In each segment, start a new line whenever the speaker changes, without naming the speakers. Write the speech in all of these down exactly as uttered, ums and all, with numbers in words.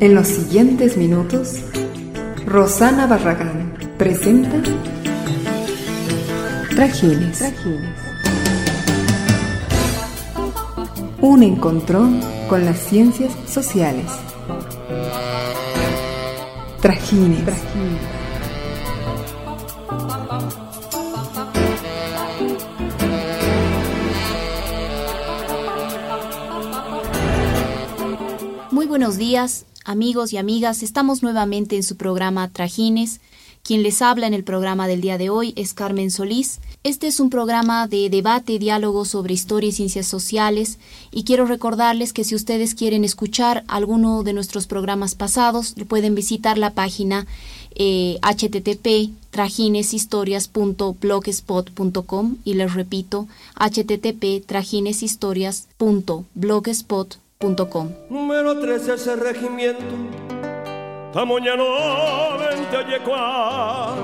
En los siguientes minutos, Rosana Barragán presenta Trajines. Trajines. Un encontrón con las ciencias sociales. Trajines. Trajines.
Muy buenos días, amigos y amigas. Estamos nuevamente en su programa Trajines. Quien les habla en el programa del día de hoy es Carmen Solís. Este es un programa de debate y diálogo sobre historia y ciencias sociales, y quiero recordarles que si ustedes quieren escuchar alguno de nuestros programas pasados, pueden visitar la página eh, h t t p trajineshistorias punto blogspot punto com, y les repito, h t t p trajineshistorias punto blogspot punto com.
Número trece, ese regimiento Tamoñano vente oye qua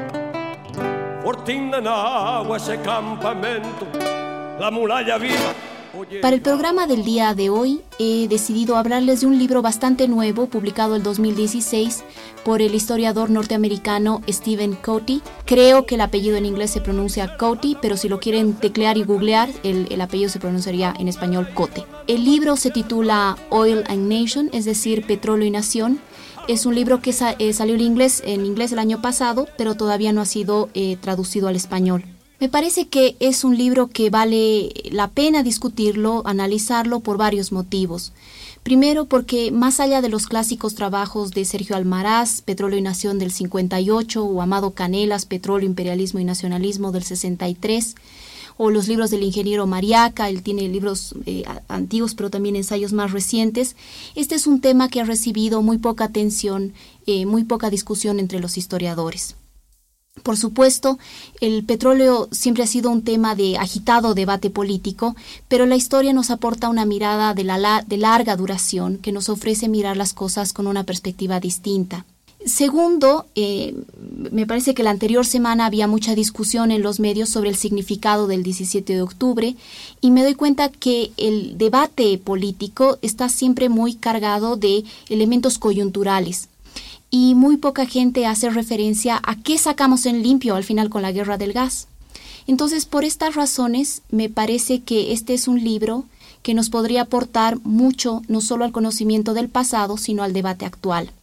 Fortín de Nahua, ese campamento, la muralla viva.
Para el programa del día de hoy he decidido hablarles de un libro bastante nuevo, publicado el dos mil dieciséis por el historiador norteamericano Stephen Coty. Creo que el apellido en inglés se pronuncia Coty, pero si lo quieren teclear y googlear, el, el apellido se pronunciaría en español Cote. El libro se titula Oil and Nation, es decir, Petróleo y Nación. Es un libro que sa- eh, salió en inglés, en inglés el año pasado, pero todavía no ha sido eh, traducido al español. Me parece que es un libro que vale la pena discutirlo, analizarlo por varios motivos. Primero, porque más allá de los clásicos trabajos de Sergio Almaraz, Petróleo y Nación del cincuenta y ocho, o Amado Canelas, Petróleo, Imperialismo y Nacionalismo del sesenta y tres, o los libros del ingeniero Mariaca, él tiene libros eh, antiguos pero también ensayos más recientes, este es un tema que ha recibido muy poca atención, eh, muy poca discusión entre los historiadores. Por supuesto, el petróleo siempre ha sido un tema de agitado debate político, pero la historia nos aporta una mirada de, la, de larga duración que nos ofrece mirar las cosas con una perspectiva distinta. Segundo, eh, me parece que la anterior semana había mucha discusión en los medios sobre el significado del diecisiete de octubre, y me doy cuenta que el debate político está siempre muy cargado de elementos coyunturales. Y muy poca gente hace referencia a qué sacamos en limpio al final con la guerra del gas. Entonces, por estas razones, me parece que este es un libro que nos podría aportar mucho, no solo al conocimiento del pasado, sino al debate actual.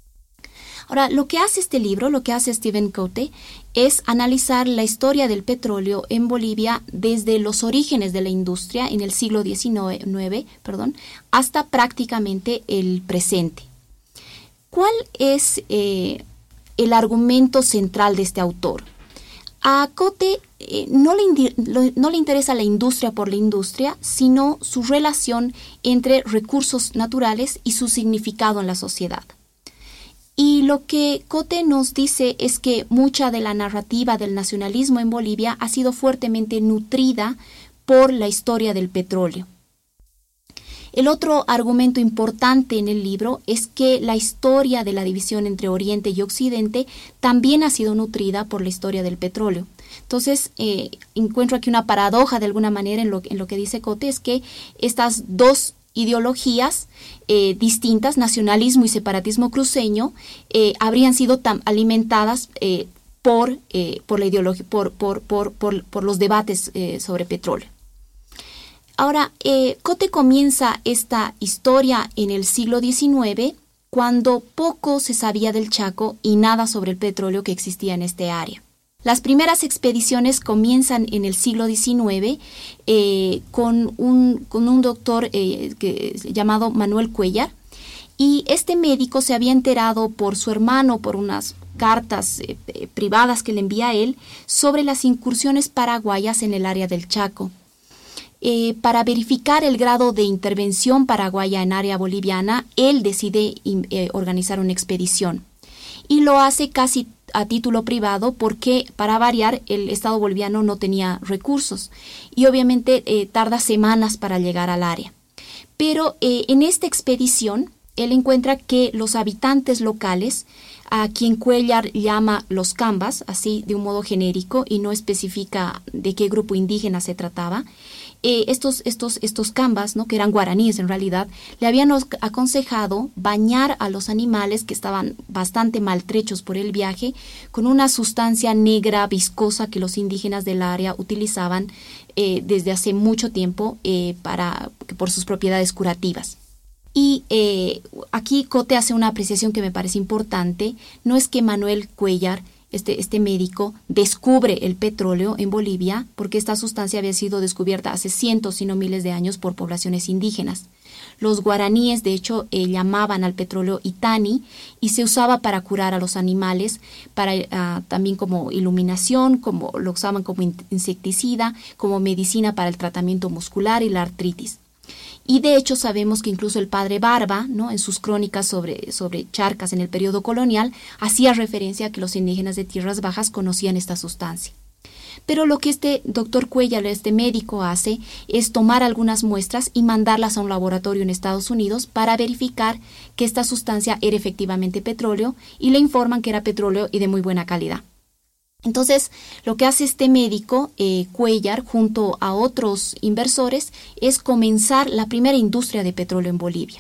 Ahora, lo que hace este libro, lo que hace Stephen Coty, es analizar la historia del petróleo en Bolivia desde los orígenes de la industria en el siglo diecinueve, perdón, hasta prácticamente el presente. ¿Cuál es eh, el argumento central de este autor? A Coty eh, no, le indi- lo, no le interesa la industria por la industria, sino su relación entre recursos naturales y su significado en la sociedad. Y lo que Coty nos dice es que mucha de la narrativa del nacionalismo en Bolivia ha sido fuertemente nutrida por la historia del petróleo. El otro argumento importante en el libro es que la historia de la división entre Oriente y Occidente también ha sido nutrida por la historia del petróleo. Entonces, eh, encuentro aquí una paradoja de alguna manera en lo, en lo que dice Coty, es que estas dos ideologías eh, distintas, nacionalismo y separatismo cruceño, eh, habrían sido tan alimentadas eh, por, eh, por, la ideología, por, por, por, por, por los debates eh, sobre petróleo. Ahora, eh, Coty comienza esta historia en el siglo diecinueve, cuando poco se sabía del Chaco y nada sobre el petróleo que existía en este área. Las primeras expediciones comienzan en el siglo diecinueve eh, con, un, con un doctor eh, que, llamado Manuel Cuellar, y este médico se había enterado por su hermano, por unas cartas eh, eh, privadas que le envía a él, sobre las incursiones paraguayas en el área del Chaco. Eh, para verificar el grado de intervención paraguaya en área boliviana, él decide eh, organizar una expedición. Y lo hace casi a título privado porque, para variar, el Estado boliviano no tenía recursos. Y obviamente eh, tarda semanas para llegar al área. Pero eh, en esta expedición, él encuentra que los habitantes locales, a quien Cuellar llama los cambas, así de un modo genérico, y no especifica de qué grupo indígena se trataba, eh, estos, estos, estos cambas, ¿no?, que eran guaraníes en realidad, le habían aconsejado bañar a los animales que estaban bastante maltrechos por el viaje con una sustancia negra viscosa que los indígenas del área utilizaban eh, desde hace mucho tiempo eh, para, por sus propiedades curativas. Y eh, aquí Cote hace una apreciación que me parece importante. No es que Manuel Cuéllar, este, este médico, descubre el petróleo en Bolivia, porque esta sustancia había sido descubierta hace cientos, si no miles de años por poblaciones indígenas. Los guaraníes, de hecho, eh, llamaban al petróleo Itani y se usaba para curar a los animales, para uh, también como iluminación, como lo usaban como insecticida, como medicina para el tratamiento muscular y la artritis. Y de hecho sabemos que incluso el padre Barba, ¿no?, en sus crónicas sobre, sobre charcas en el periodo colonial, hacía referencia a que los indígenas de tierras bajas conocían esta sustancia. Pero lo que este doctor Cuéllar, este médico, hace es tomar algunas muestras y mandarlas a un laboratorio en Estados Unidos para verificar que esta sustancia era efectivamente petróleo, y le informan que era petróleo y de muy buena calidad. Entonces, lo que hace este médico, eh, Cuéllar, junto a otros inversores, es comenzar la primera industria de petróleo en Bolivia.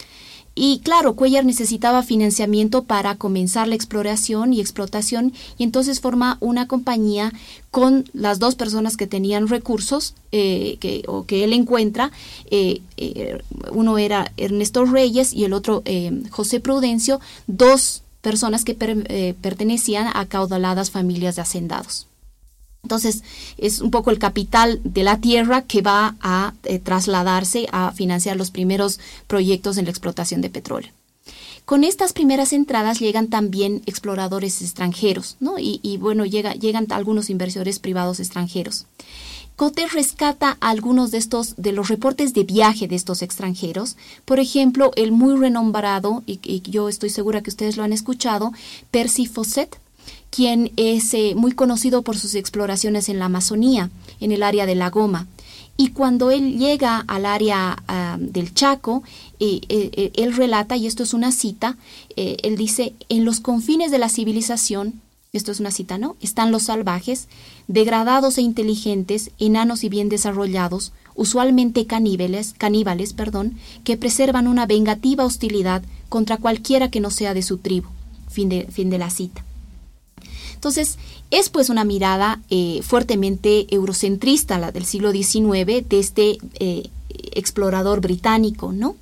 Y claro, Cuéllar necesitaba financiamiento para comenzar la exploración y explotación, y entonces forma una compañía con las dos personas que tenían recursos eh, que, o que él encuentra. Eh, eh, uno era Ernesto Reyes y el otro eh, José Prudencio, dos personas que per, eh, pertenecían a acaudaladas familias de hacendados. Entonces, es un poco el capital de la tierra que va a eh, trasladarse a financiar los primeros proyectos en la explotación de petróleo. Con estas primeras entradas llegan también exploradores extranjeros, ¿no? Y, y bueno, llega, llegan algunos inversores privados extranjeros. Cote rescata algunos de estos, de los reportes de viaje de estos extranjeros. Por ejemplo, el muy renombrado, y, y yo estoy segura que ustedes lo han escuchado, Percy Fawcett, quien es eh, muy conocido por sus exploraciones en la Amazonía, en el área de La Goma. Y cuando él llega al área uh, del Chaco, eh, eh, él relata, y esto es una cita, eh, él dice: en los confines de la civilización, esto es una cita, ¿no?, están los salvajes, degradados e inteligentes, enanos y bien desarrollados, usualmente caníbales, caníbales, perdón, que preservan una vengativa hostilidad contra cualquiera que no sea de su tribu. Fin de, fin de la cita. Entonces, es pues una mirada eh, fuertemente eurocentrista, la del siglo diecinueve, de este eh, explorador británico, ¿no?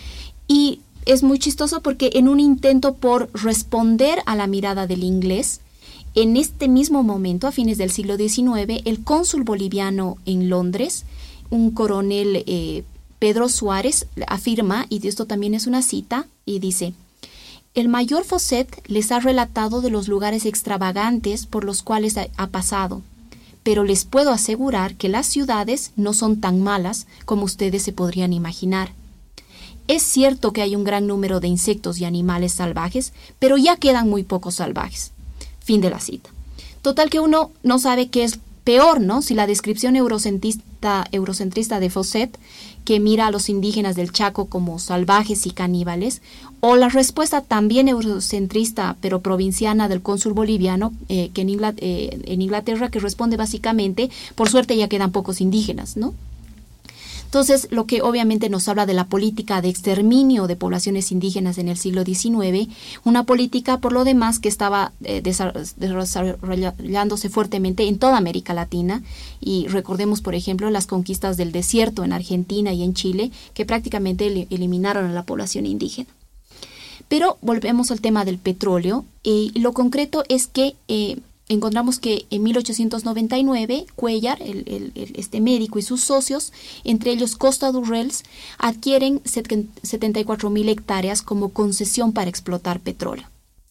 Y es muy chistoso porque en un intento por responder a la mirada del inglés, en este mismo momento, a fines del siglo diecinueve, el cónsul boliviano en Londres, un coronel eh, Pedro Suárez, afirma, y esto también es una cita, y dice: el mayor Fawcett les ha relatado de los lugares extravagantes por los cuales ha, ha pasado, pero les puedo asegurar que las ciudades no son tan malas como ustedes se podrían imaginar. Es cierto que hay un gran número de insectos y animales salvajes, pero ya quedan muy pocos salvajes. Fin de la cita. Total que uno no sabe qué es peor, ¿no? Si la descripción eurocentrista, eurocentrista de Fawcett, que mira a los indígenas del Chaco como salvajes y caníbales, o la respuesta también eurocentrista, pero provinciana, del cónsul boliviano, eh, que en Inglaterra, eh, en Inglaterra, que responde básicamente: por suerte ya quedan pocos indígenas, ¿no? Entonces, lo que obviamente nos habla de la política de exterminio de poblaciones indígenas en el siglo diecinueve, una política, por lo demás, que estaba eh, desarrollándose fuertemente en toda América Latina. Y recordemos, por ejemplo, las conquistas del desierto en Argentina y en Chile, que prácticamente el- eliminaron a la población indígena. Pero volvemos al tema del petróleo, eh, y lo concreto es que eh, encontramos que en mil ochocientos noventa y nueve, Cuéllar, el, el, el, este médico, y sus socios, entre ellos Costa Durrells, adquieren setenta y cuatro mil hectáreas como concesión para explotar petróleo.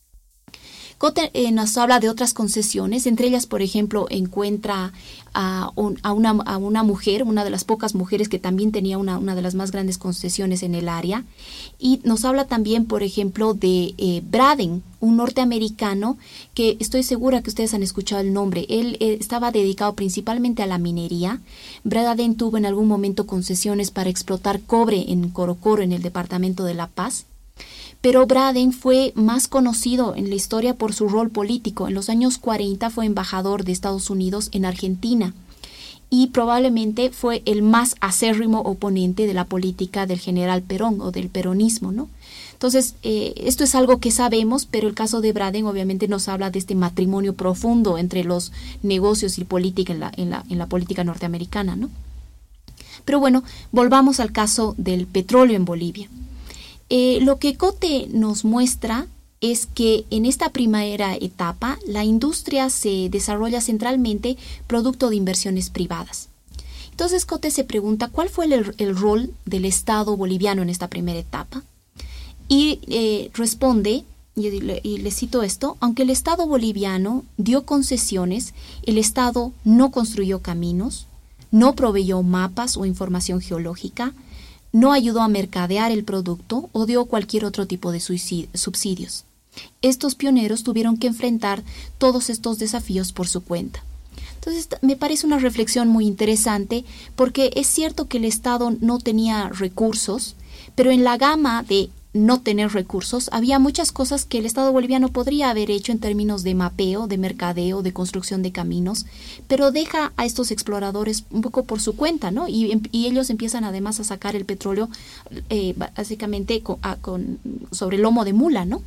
Cote eh, nos habla de otras concesiones, entre ellas, por ejemplo, encuentra a, un, a, una, a una mujer, una de las pocas mujeres que también tenía una, una de las más grandes concesiones en el área, y nos habla también, por ejemplo, de eh, Braden, un norteamericano que estoy segura que ustedes han escuchado el nombre. Él eh, estaba dedicado principalmente a la minería. Braden tuvo en algún momento concesiones para explotar cobre en Corocoro, en el departamento de La Paz. Pero Braden fue más conocido en la historia por su rol político. En los años cuarenta fue embajador de Estados Unidos en Argentina. y probablemente fue el más acérrimo oponente de la política del general Perón o del peronismo, ¿no? Entonces, eh, esto es algo que sabemos, pero el caso de Braden obviamente nos habla de este matrimonio profundo entre los negocios y política en la, en la, en la política norteamericana, ¿no? Pero bueno, volvamos al caso del petróleo en Bolivia. Eh, lo que Cote nos muestra es que en esta primera etapa la industria se desarrolla centralmente producto de inversiones privadas. Entonces Cote se pregunta cuál fue el, el rol del Estado boliviano en esta primera etapa. Y eh, responde, y le, y le cito esto, aunque el Estado boliviano dio concesiones, el Estado no construyó caminos, no proveyó mapas o información geológica, no ayudó a mercadear el producto o dio cualquier otro tipo de subsidios. Estos pioneros tuvieron que enfrentar todos estos desafíos por su cuenta. Entonces, me parece una reflexión muy interesante porque es cierto que el Estado no tenía recursos, pero en la gama de no tener recursos, había muchas cosas que el Estado boliviano podría haber hecho en términos de mapeo, de mercadeo, de construcción de caminos, pero deja a estos exploradores un poco por su cuenta, ¿no? Y, y ellos empiezan además a sacar el petróleo eh, básicamente con, a, con, sobre el lomo de mula, ¿no?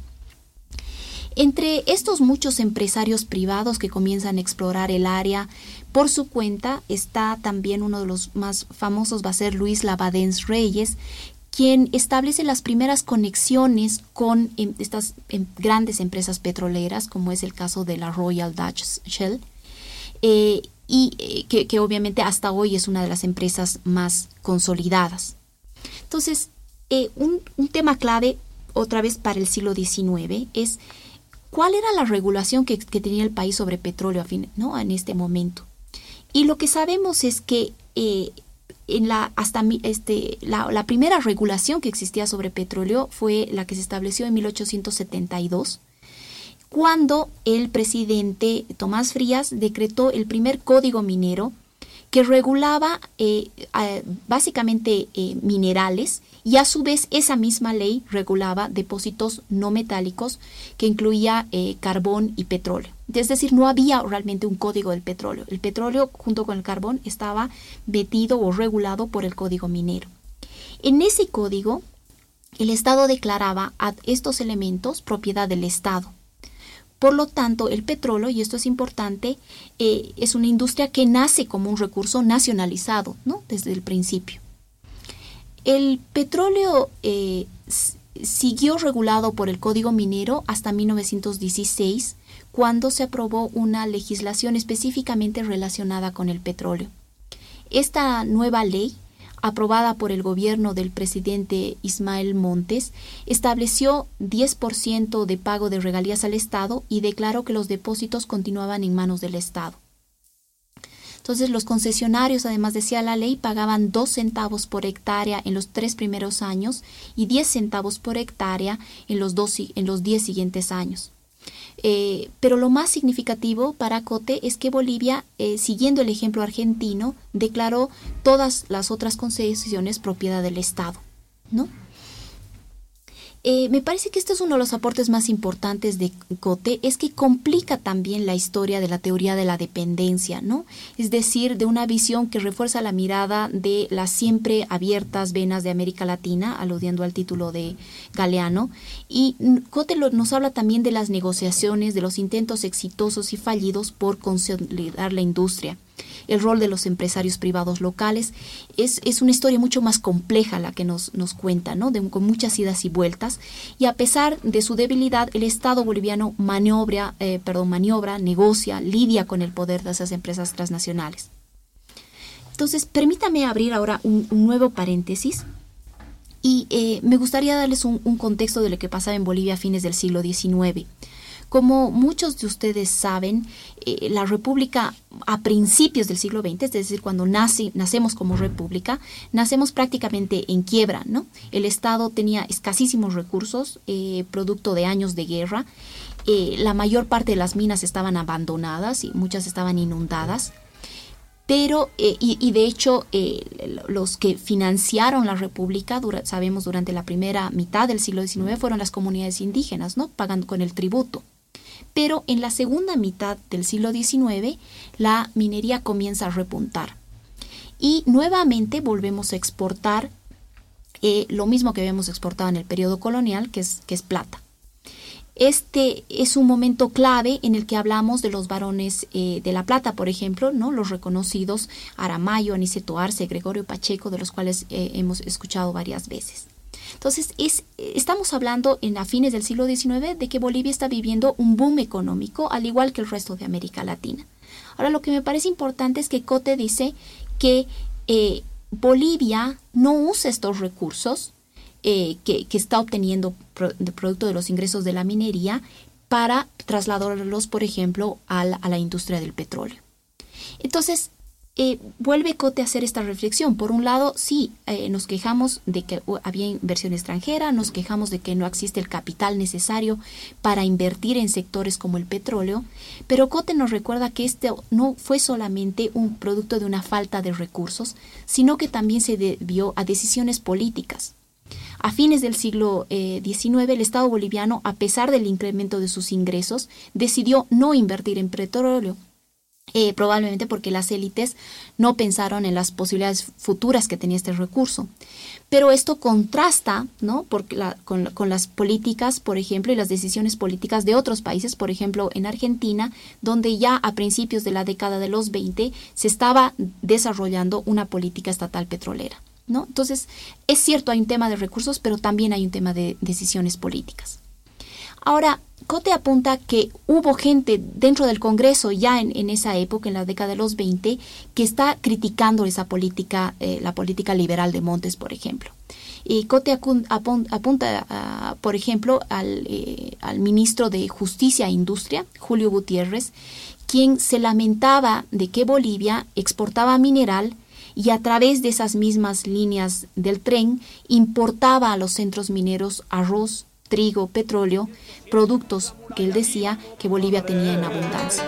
Entre estos muchos empresarios privados que comienzan a explorar el área por su cuenta, está también uno de los más famosos, va a ser Luis Labadens Reyes, quien establece las primeras conexiones con em, estas em, grandes empresas petroleras, como es el caso de la Royal Dutch Shell, eh, y eh, que, que obviamente hasta hoy es una de las empresas más consolidadas. Entonces, eh, un, un tema clave, otra vez para el siglo diecinueve, es cuál era la regulación que, que tenía el país sobre petróleo a fin, ¿no? En este momento. Y lo que sabemos es que eh, En la, hasta este, la, la primera regulación que existía sobre petróleo fue la que se estableció en mil ochocientos setenta y dos, cuando el presidente Tomás Frías decretó el primer código minero que regulaba eh, eh, básicamente eh, minerales, y a su vez esa misma ley regulaba depósitos no metálicos que incluía eh, carbón y petróleo. Es decir, no había realmente un código del petróleo. El petróleo junto con el carbón estaba metido o regulado por el código minero. En ese código, el Estado declaraba a estos elementos propiedad del Estado. Por lo tanto, el petróleo, y esto es importante, eh, es una industria que nace como un recurso nacionalizado, ¿no? Desde el principio. El petróleo eh, siguió regulado por el Código Minero hasta mil novecientos dieciséis, cuando se aprobó una legislación específicamente relacionada con el petróleo. Esta nueva ley, aprobada por el gobierno del presidente Ismael Montes, estableció diez por ciento de pago de regalías al Estado y declaró que los depósitos continuaban en manos del Estado. Entonces, los concesionarios, además decía la ley, pagaban dos centavos por hectárea en los tres primeros años y diez centavos por hectárea en los, dos, en los diez siguientes años. Eh, pero lo más significativo para Cote es que Bolivia, eh, siguiendo el ejemplo argentino, declaró todas las otras concesiones propiedad del Estado, ¿no? Eh, me parece que este es uno de los aportes más importantes de Cote, es que complica también la historia de la teoría de la dependencia, ¿no? Es decir, de una visión que refuerza la mirada de las siempre abiertas venas de América Latina, aludiendo al título de Galeano, y Cote lo, nos habla también de las negociaciones, de los intentos exitosos y fallidos por consolidar la industria. El rol de los empresarios privados locales es, es una historia mucho más compleja la que nos, nos cuenta, ¿no? De, con muchas idas y vueltas, y a pesar de su debilidad, el Estado boliviano maniobra, eh, perdón, maniobra, negocia, lidia con el poder de esas empresas transnacionales. Entonces, permítame abrir ahora un, un nuevo paréntesis y eh, me gustaría darles un, un contexto de lo que pasaba en Bolivia a fines del siglo diecinueve. Como muchos de ustedes saben, eh, la República a principios del siglo veinte, es decir, cuando nace, nacemos como República, nacemos prácticamente en quiebra, ¿no? El Estado tenía escasísimos recursos, eh, producto de años de guerra. Eh, la mayor parte de las minas estaban abandonadas y muchas estaban inundadas. Pero, eh, y, y de hecho, eh, los que financiaron la República, dura, sabemos, durante la primera mitad del siglo diecinueve, fueron las comunidades indígenas, ¿no? Pagando con el tributo. Pero en la segunda mitad del siglo diecinueve, la minería comienza a repuntar. y nuevamente volvemos a exportar eh, lo mismo que habíamos exportado en el periodo colonial, que es, que es plata. Este es un momento clave en el que hablamos de los varones eh, de La Plata, por ejemplo, ¿no? Los reconocidos Aramayo, Aniceto Arce, Gregorio Pacheco, de los cuales eh, hemos escuchado varias veces. Entonces, es, estamos hablando en a fines del siglo diecinueve de que Bolivia está viviendo un boom económico, al igual que el resto de América Latina. Ahora, lo que me parece importante es que Cote dice que eh, Bolivia no usa estos recursos Eh, que, que está obteniendo pro, de producto de los ingresos de la minería para trasladarlos, por ejemplo, a la, a la industria del petróleo. Entonces, eh, vuelve Cote a hacer esta reflexión. Por un lado, sí, eh, nos quejamos de que uh, había inversión extranjera, nos quejamos de que no existe el capital necesario para invertir en sectores como el petróleo, pero Cote nos recuerda que este no fue solamente un producto de una falta de recursos, sino que también se debió a decisiones políticas. A fines del siglo eh, diecinueve, el Estado boliviano, a pesar del incremento de sus ingresos, decidió no invertir en petróleo, eh, probablemente porque las élites no pensaron en las posibilidades futuras que tenía este recurso. Pero esto contrasta, ¿no? Porque la, con, con las políticas, por ejemplo, y las decisiones políticas de otros países, por ejemplo, en Argentina, donde ya a principios de la década de los veinte se estaba desarrollando una política estatal petrolera, ¿no? Entonces, es cierto, hay un tema de recursos, pero también hay un tema de decisiones políticas. Ahora, Cote apunta que hubo gente dentro del Congreso ya en, en esa época, en la década de los veinte, que está criticando esa política, eh, la política liberal de Montes, por ejemplo. Y Cote apunta, uh, por ejemplo, al, eh, al ministro de Justicia e Industria, Julio Gutiérrez, quien se lamentaba de que Bolivia exportaba mineral y a través de esas mismas líneas del tren importaba a los centros mineros arroz, trigo, petróleo, productos que él decía que Bolivia tenía en abundancia.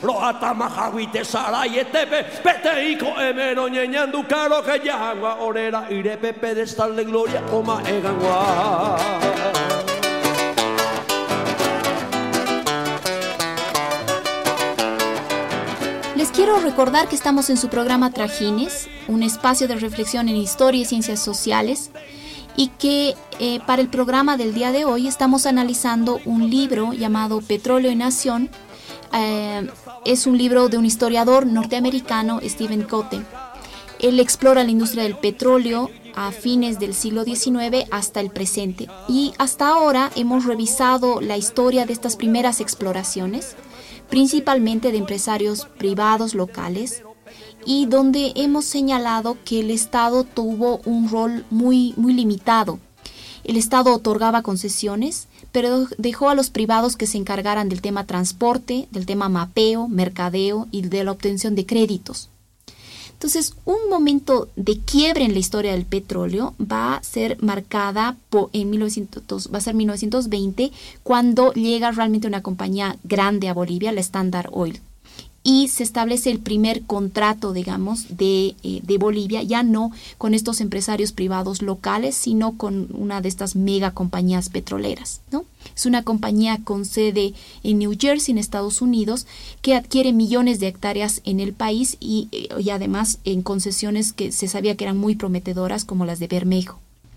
Les quiero recordar que estamos en su programa Trajines, un espacio de reflexión en historia y ciencias sociales, y que eh, para el programa del día de hoy estamos analizando un libro llamado Petróleo y Nación. Eh, es un libro de un historiador norteamericano, Stephen Cote. Él explora la industria del petróleo a fines del siglo diecinueve hasta el presente. Y hasta ahora hemos revisado la historia de estas primeras exploraciones, principalmente de empresarios privados locales, y donde hemos señalado que el Estado tuvo un rol muy, muy limitado. El Estado otorgaba concesiones, pero dejó a los privados que se encargaran del tema transporte, del tema mapeo, mercadeo y de la obtención de créditos. Entonces, un momento de quiebre en la historia del petróleo va a ser marcada por, en mil novecientos, va a ser mil novecientos veinte, cuando llega realmente una compañía grande a Bolivia, la Standard Oil, y se establece el primer contrato, digamos, de, eh, de Bolivia, ya no con estos empresarios privados locales, sino con una de estas mega compañías petroleras, ¿no? Es una compañía con sede en New Jersey, en Estados Unidos, que adquiere millones de hectáreas en el país y, y además en concesiones que se sabía que eran muy prometedoras, como las de Bermejo.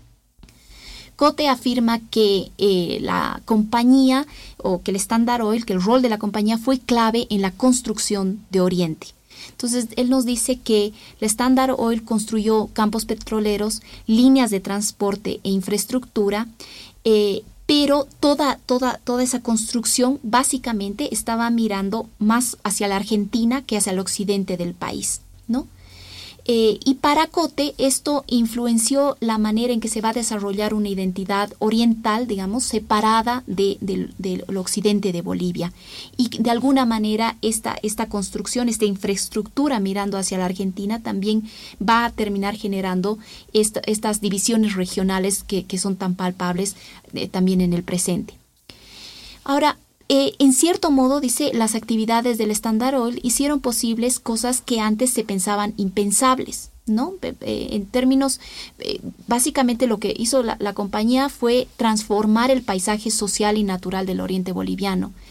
Cote afirma que eh, la compañía, o que el Standard Oil, que el rol de la compañía fue clave en la construcción de Oriente. Entonces, él nos dice que la Standard Oil construyó campos petroleros, líneas de transporte e infraestructura, eh, pero toda, toda, toda esa construcción básicamente estaba mirando más hacia la Argentina que hacia el occidente del país, ¿no? Eh, y para Cote esto influenció la manera en que se va a desarrollar una identidad oriental, digamos, separada de, de, de, del occidente de Bolivia. Y de alguna manera esta, esta construcción, esta infraestructura mirando hacia la Argentina también va a terminar generando esta, estas divisiones regionales que, que son tan palpables eh, también en el presente. Ahora, Eh, en cierto modo, dice, las actividades del Standard Oil hicieron posibles cosas que antes se pensaban impensables, ¿no? Eh, en términos, eh, básicamente lo que hizo la, la compañía fue transformar el paisaje social y natural del oriente boliviano.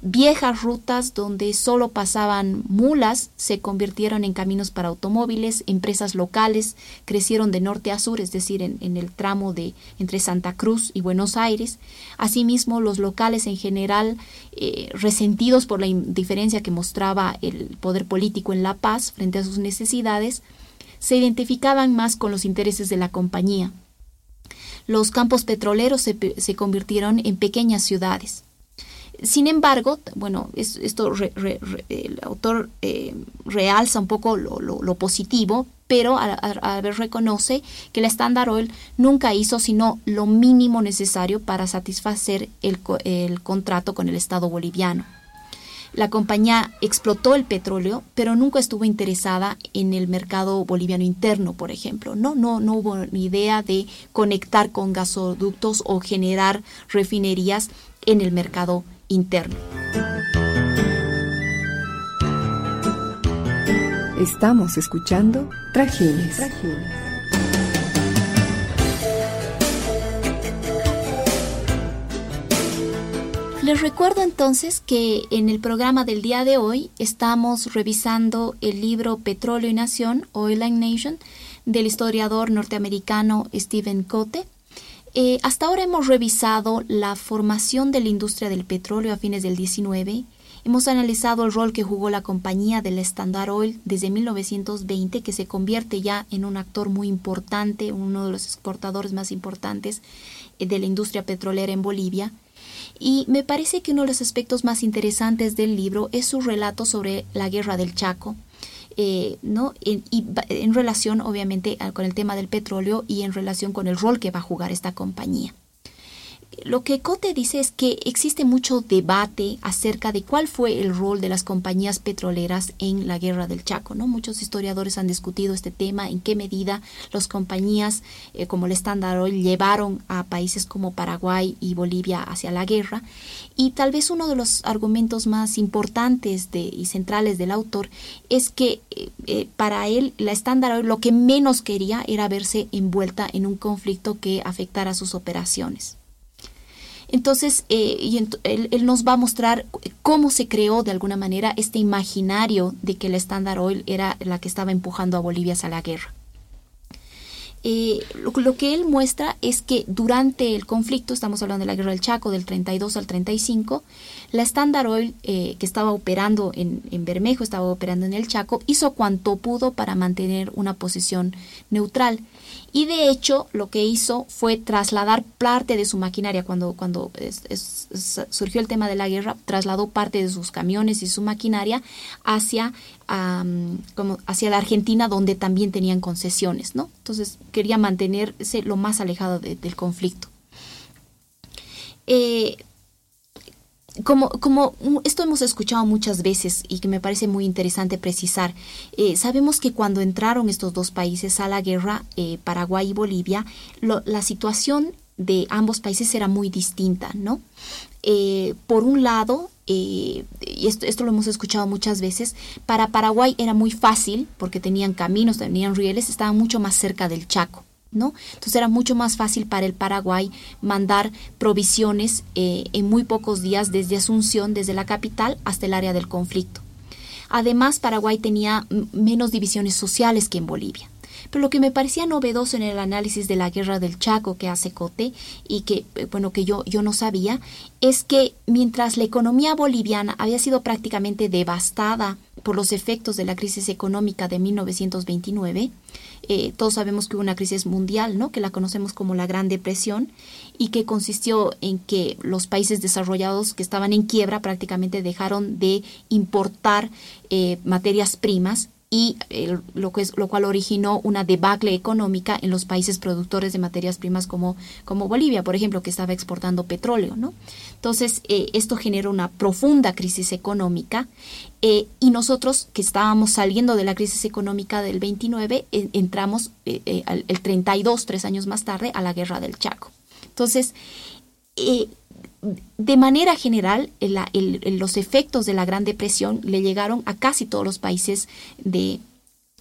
Viejas rutas donde solo pasaban mulas se convirtieron en caminos para automóviles, empresas locales crecieron de norte a sur, es decir, en, en el tramo de entre Santa Cruz y Buenos Aires. Asimismo, los locales en general, eh, resentidos por la indiferencia que mostraba el poder político en La Paz frente a sus necesidades, se identificaban más con los intereses de la compañía. Los campos petroleros se, se convirtieron en pequeñas ciudades. Sin embargo, bueno, es, esto re, re, re, el autor eh, realza un poco lo, lo, lo positivo, pero a, a, a ver, reconoce que la Standard Oil nunca hizo sino lo mínimo necesario para satisfacer el, el contrato con el Estado boliviano. La compañía explotó el petróleo, pero nunca estuvo interesada en el mercado boliviano interno, por ejemplo. No, no, no hubo ni idea de conectar con gasoductos o generar refinerías en el mercado interno.
Estamos escuchando Trajines. Trajines.
Les recuerdo entonces que en el programa del día de hoy estamos revisando el libro Petróleo y Nación, Oil and Nation, del historiador norteamericano Stephen Cote. Eh, hasta ahora hemos revisado la formación de la industria del petróleo a fines del diecinueve. Hemos analizado el rol que jugó la compañía de la Standard Oil desde mil novecientos veinte, que se convierte ya en un actor muy importante, uno de los exportadores más importantes eh, de la industria petrolera en Bolivia. Y me parece que uno de los aspectos más interesantes del libro es su relato sobre la Guerra del Chaco, eh, ¿no? En, y en relación, obviamente, con el tema del petróleo y en relación con el rol que va a jugar esta compañía. Lo que Cote dice es que existe mucho debate acerca de cuál fue el rol de las compañías petroleras en la Guerra del Chaco, ¿no? Muchos historiadores han discutido este tema, en qué medida las compañías eh, como la Standard Oil llevaron a países como Paraguay y Bolivia hacia la guerra. Y tal vez uno de los argumentos más importantes de, y centrales del autor es que eh, eh, para él la Standard Oil lo que menos quería era verse envuelta en un conflicto que afectara sus operaciones. Entonces, eh, y ent- él, él nos va a mostrar cómo se creó de alguna manera este imaginario de que la Standard Oil era la que estaba empujando a Bolivia hacia la guerra. Eh, lo, lo que él muestra es que durante el conflicto, estamos hablando de la Guerra del Chaco del treinta y dos al treinta y cinco, la Standard Oil, eh, que estaba operando en, en Bermejo, estaba operando en el Chaco, hizo cuanto pudo para mantener una posición neutral. Y de hecho, lo que hizo fue trasladar parte de su maquinaria. Cuando, cuando es, es, es, surgió el tema de la guerra, trasladó parte de sus camiones y su maquinaria hacia, um, como hacia la Argentina, donde también tenían concesiones, ¿no? Entonces, quería mantenerse lo más alejado de, del conflicto. Eh, Como, como esto hemos escuchado muchas veces y que me parece muy interesante precisar, eh, sabemos que cuando entraron estos dos países a la guerra, eh, Paraguay y Bolivia, lo, la situación de ambos países era muy distinta, ¿no? Eh, por un lado, eh, y esto, esto lo hemos escuchado muchas veces, para Paraguay era muy fácil porque tenían caminos, tenían rieles, estaban mucho más cerca del Chaco, ¿no? Entonces era mucho más fácil para el Paraguay mandar provisiones eh, en muy pocos días desde Asunción, desde la capital, hasta el área del conflicto. Además, Paraguay tenía m- menos divisiones sociales que en Bolivia. Pero lo que me parecía novedoso en el análisis de la Guerra del Chaco que hace Cote y que, bueno, que yo, yo no sabía, es que mientras la economía boliviana había sido prácticamente devastada por los efectos de la crisis económica de mil novecientos veintinueve, eh, todos sabemos que hubo una crisis mundial, ¿no?, que la conocemos como la Gran Depresión y que consistió en que los países desarrollados que estaban en quiebra prácticamente dejaron de importar eh, materias primas y eh, lo, que es, lo cual originó una debacle económica en los países productores de materias primas como, como Bolivia, por ejemplo, que estaba exportando petróleo, ¿no? Entonces, eh, esto generó una profunda crisis económica eh, y nosotros, que estábamos saliendo de la crisis económica del veintinueve, eh, entramos eh, eh, el treinta y dos, tres años más tarde, a la Guerra del Chaco. Entonces, eh, de manera general, el, el, los efectos de la Gran Depresión le llegaron a casi todos los países de,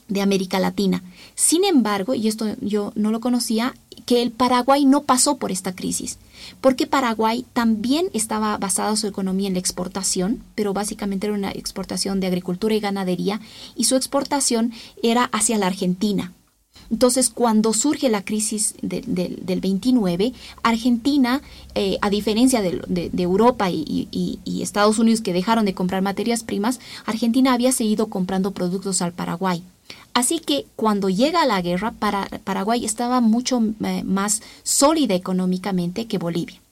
de América Latina. Sin embargo, y esto yo no lo conocía, que el Paraguay no pasó por esta crisis, porque Paraguay también estaba basada su economía en la exportación, pero básicamente era una exportación de agricultura y ganadería, y su exportación era hacia la Argentina. Entonces, cuando surge la crisis de, de, del veintinueve, Argentina, eh, a diferencia de, de, de Europa y, y, y Estados Unidos, que dejaron de comprar materias primas, Argentina había seguido comprando productos al Paraguay. Así que cuando llega la guerra, para, Paraguay estaba mucho eh, más sólida económicamente que Bolivia.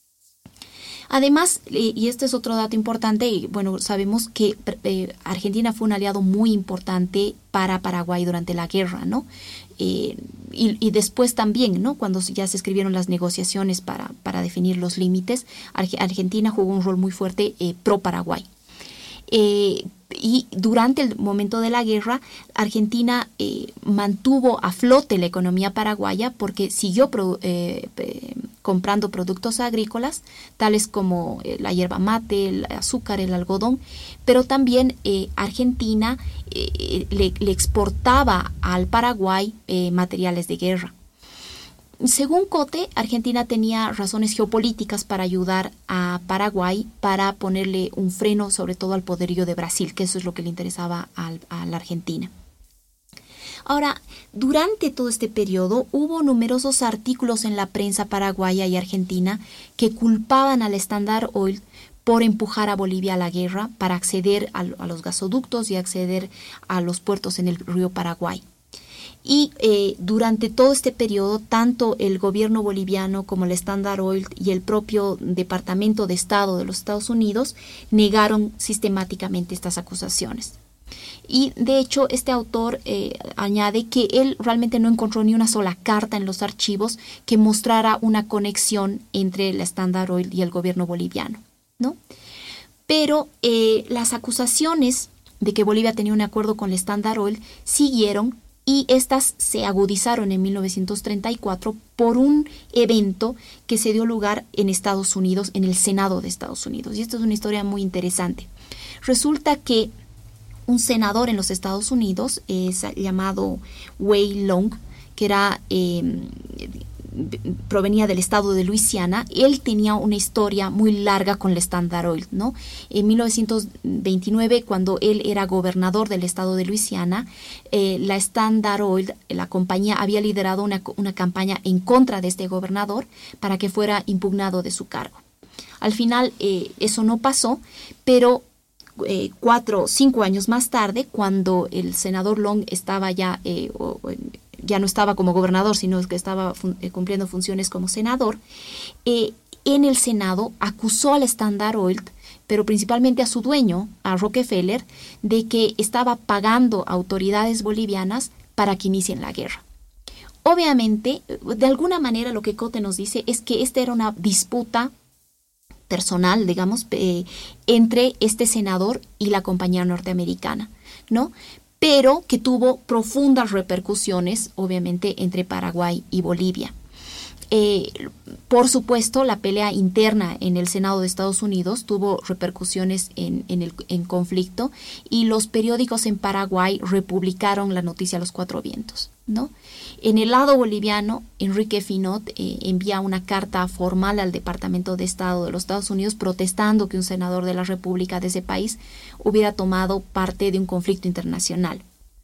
Además, y este es otro dato importante, y bueno, sabemos que eh, Argentina fue un aliado muy importante para Paraguay durante la guerra, ¿no? Eh, y, y después también, ¿no? Cuando ya se escribieron las negociaciones para, para definir los límites, Argentina jugó un rol muy fuerte eh, pro Paraguay. Eh, y durante el momento de la guerra, Argentina eh, mantuvo a flote la economía paraguaya porque siguió pro, eh, eh, comprando productos agrícolas, tales como eh, la yerba mate, el azúcar, el algodón, pero también eh, Argentina eh, le, le exportaba al Paraguay eh, materiales de guerra. Según Cote, Argentina tenía razones geopolíticas para ayudar a Paraguay para ponerle un freno sobre todo al poderío de Brasil, que eso es lo que le interesaba al, a la Argentina. Ahora, durante todo este periodo hubo numerosos artículos en la prensa paraguaya y argentina que culpaban al Standard Oil por empujar a Bolivia a la guerra para acceder a, a los gasoductos y acceder a los puertos en el río Paraguay. Y eh, durante todo este periodo, tanto el gobierno boliviano como el Standard Oil y el propio Departamento de Estado de los Estados Unidos negaron sistemáticamente estas acusaciones. Y de hecho, este autor eh, añade que él realmente no encontró ni una sola carta en los archivos que mostrara una conexión entre el Standard Oil y el gobierno boliviano, ¿no? Pero eh, las acusaciones de que Bolivia tenía un acuerdo con el Standard Oil siguieron, y estas se agudizaron en mil novecientos treinta y cuatro por un evento que se dio lugar en Estados Unidos, en el Senado de Estados Unidos. Y esto es una historia muy interesante. Resulta que un senador en los Estados Unidos, es llamado Huey Long, que era eh, provenía del estado de Luisiana, él tenía una historia muy larga con el Standard Oil, ¿no? En mil novecientos veintinueve, cuando él era gobernador del estado de Luisiana, eh, la Standard Oil, la compañía, había liderado una, una campaña en contra de este gobernador para que fuera impugnado de su cargo. Al final eh, eso no pasó, pero eh, cuatro o cinco años más tarde, cuando el senador Long estaba ya eh, o, ya no estaba como gobernador, sino que estaba fun- cumpliendo funciones como senador, eh, en el Senado acusó al Standard Oil, pero principalmente a su dueño, a Rockefeller, de que estaba pagando a autoridades bolivianas para que inicien la guerra. Obviamente, de alguna manera lo que Cote nos dice es que esta era una disputa personal, digamos, eh, entre este senador y la compañía norteamericana, ¿no? Pero que tuvo profundas repercusiones, obviamente, entre Paraguay y Bolivia. Eh, por supuesto, la pelea interna en el Senado de Estados Unidos tuvo repercusiones en, en el en conflicto, y los periódicos en Paraguay republicaron la noticia a los cuatro vientos, ¿no? En el lado boliviano, Enrique Finot eh, envía una carta formal al Departamento de Estado de los Estados Unidos protestando que un senador de la República de ese país hubiera tomado parte de un conflicto internacional.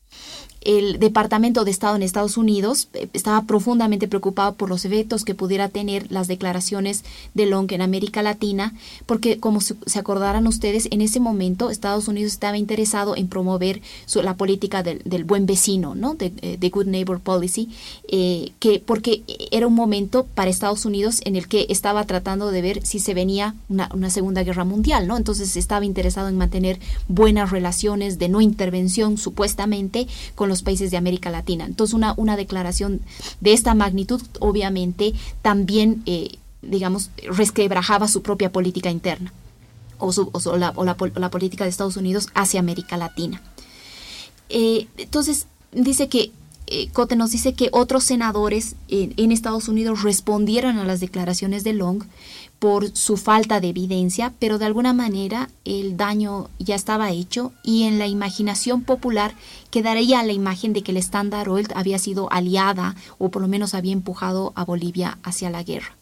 El Departamento de Estado en Estados Unidos estaba profundamente preocupado por los efectos que pudiera tener las declaraciones de Long en América Latina, porque, como se acordarán ustedes, en ese momento Estados Unidos estaba interesado en promover su, la política del, del buen vecino, ¿no? de, de Good Neighbor Policy, eh, que porque era un momento para Estados Unidos en el que estaba tratando de ver si se venía una, una Segunda Guerra Mundial, ¿no? Entonces estaba interesado en mantener buenas relaciones de no intervención, supuestamente, con los países de América Latina. Entonces, una, una declaración de esta magnitud, obviamente, también, eh, digamos, resquebrajaba su propia política interna o, su, o, la, o, la, o la política de Estados Unidos hacia América Latina. Eh, entonces, dice que eh, Cote nos dice que otros senadores en, en Estados Unidos respondieron a las declaraciones de Long por su falta de evidencia, pero de alguna manera el daño ya estaba hecho y en la imaginación popular quedaría la imagen de que el Standard Oil había sido aliada o por lo menos había empujado a Bolivia hacia la guerra.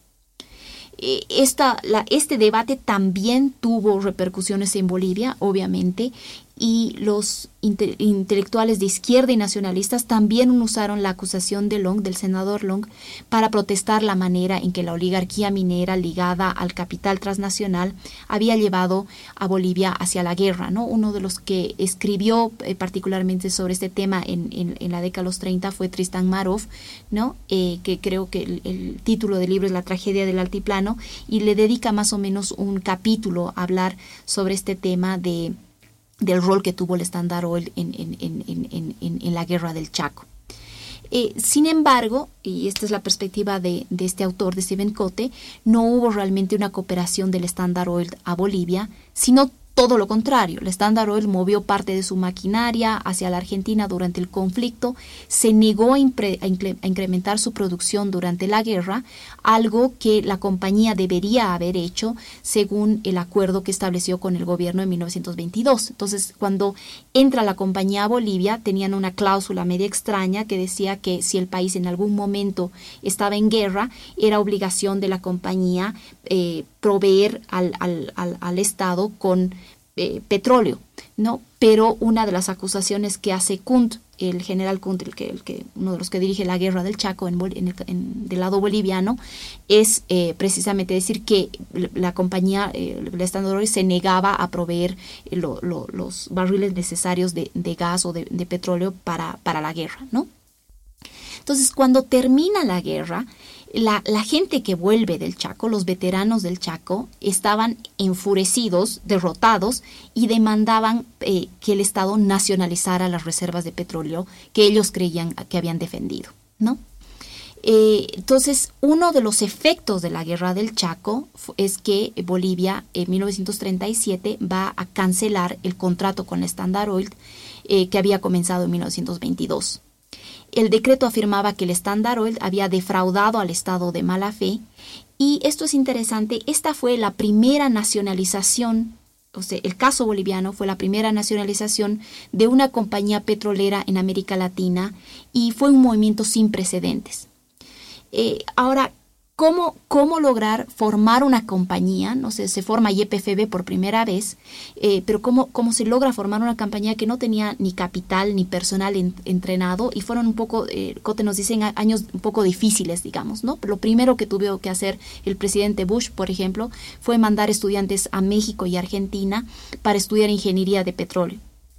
Esta, la, este debate también tuvo repercusiones en Bolivia, obviamente, y los inte, intelectuales de izquierda y nacionalistas también usaron la acusación de Long, del senador Long, para protestar la manera en que la oligarquía minera ligada al capital transnacional había llevado a Bolivia hacia la guerra, ¿no? Uno de los que escribió eh, particularmente sobre este tema en, en, en la década de los treinta fue Tristan Marov, ¿no? Eh, que creo que el, el título del libro es La tragedia del altiplano, y le dedica más o menos un capítulo a hablar sobre este tema de del rol que tuvo el Standard Oil en, en, en, en, en, en la guerra del Chaco. Eh, sin embargo, y esta es la perspectiva de, de este autor, de Stephen Cote, no hubo realmente una cooperación del Standard Oil a Bolivia, sino todo lo contrario. El Standard Oil movió parte de su maquinaria hacia la Argentina durante el conflicto, se negó a, impre, a, incre, a incrementar su producción durante la guerra, algo que la compañía debería haber hecho según el acuerdo que estableció con el gobierno en mil novecientos veintidós. Entonces, cuando entra la compañía a Bolivia, tenían una cláusula media extraña que decía que si el país en algún momento estaba en guerra, era obligación de la compañía eh, proveer al, al, al, al Estado con eh, petróleo, ¿no? Pero una de las acusaciones que hace Kunt, el general Kunt, el que, el que, uno de los que dirige la guerra del Chaco en, en el, en, del lado boliviano, es eh, precisamente decir que la compañía, eh, el Standard Oil, se negaba a proveer lo, lo, los barriles necesarios de, de gas o de, de petróleo para, para la guerra, ¿no? Entonces, cuando termina la guerra, La, la gente que vuelve del Chaco, los veteranos del Chaco, estaban enfurecidos, derrotados y demandaban eh, que el Estado nacionalizara las reservas de petróleo que ellos creían que habían defendido, ¿no? Eh, entonces, uno de los efectos de la guerra del Chaco es que Bolivia en mil novecientos treinta y siete va a cancelar el contrato con el Standard Oil eh, que había comenzado en mil novecientos veintidós. El decreto afirmaba que el Standard Oil había defraudado al Estado de mala fe, y esto es interesante, esta fue la primera nacionalización, o sea, el caso boliviano fue la primera nacionalización de una compañía petrolera en América Latina y fue un movimiento sin precedentes. Eh, ahora, ¿Cómo, ¿Cómo lograr formar una compañía? No sé, se forma Y P F B por primera vez, eh, pero ¿cómo, ¿cómo se logra formar una compañía que no tenía ni capital ni personal en, entrenado? Y fueron un poco, eh, Cote nos dicen, años un poco difíciles, digamos, ¿no? Lo primero que tuvo que hacer el presidente Bush, por ejemplo, fue mandar estudiantes a México y Argentina para estudiar ingeniería de petróleo.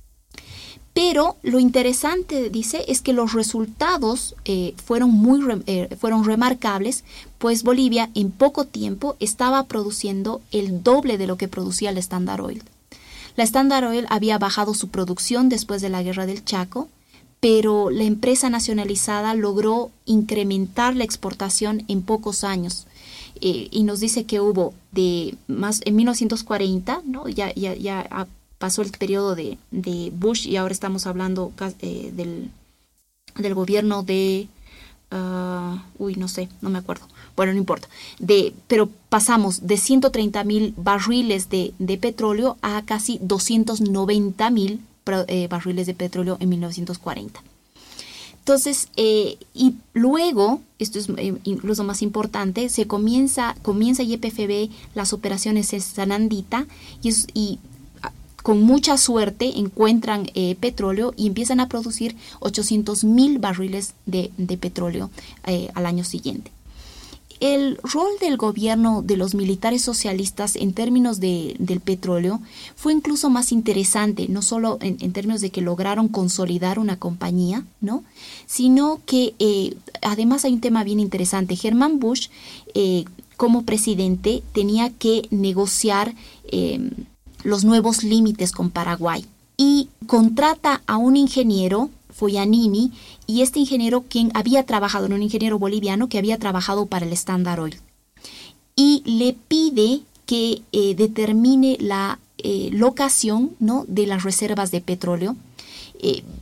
Pero lo interesante, dice, es que los resultados eh, fueron muy eh, fueron remarcables, pues Bolivia en poco tiempo estaba produciendo el doble de lo que producía el Standard Oil. La Standard Oil había bajado su producción después de la guerra del Chaco, pero la empresa nacionalizada logró incrementar la exportación en pocos años. Eh, y nos dice que hubo de más en mil novecientos cuarenta, ¿no? ya ya ya a, pasó el periodo de, de Bush y ahora estamos hablando eh, del, del gobierno de, uh, uy, no sé, no me acuerdo, bueno, no importa, de, pero pasamos de ciento treinta mil barriles de, de petróleo a casi doscientos noventa mil eh, barriles de petróleo en mil novecientos cuarenta. Entonces, eh, y luego, esto es eh, incluso más importante, se comienza, comienza Y P F B las operaciones en Sanandita y, es, y con mucha suerte encuentran eh, petróleo y empiezan a producir ochocientos mil barriles de, de petróleo eh, al año siguiente. El rol del gobierno de los militares socialistas en términos de, del petróleo fue incluso más interesante, no solo en, en términos de que lograron consolidar una compañía, ¿no? Sino que eh, además hay un tema bien interesante. Germán Bush, eh, como presidente, tenía que negociar eh, los nuevos límites con Paraguay y contrata a un ingeniero, Foyanini, y este ingeniero quien había trabajado, en un ingeniero boliviano que había trabajado para el Standard Oil, y le pide que eh, determine la eh, locación, ¿no?, de las reservas de petróleo. Eh,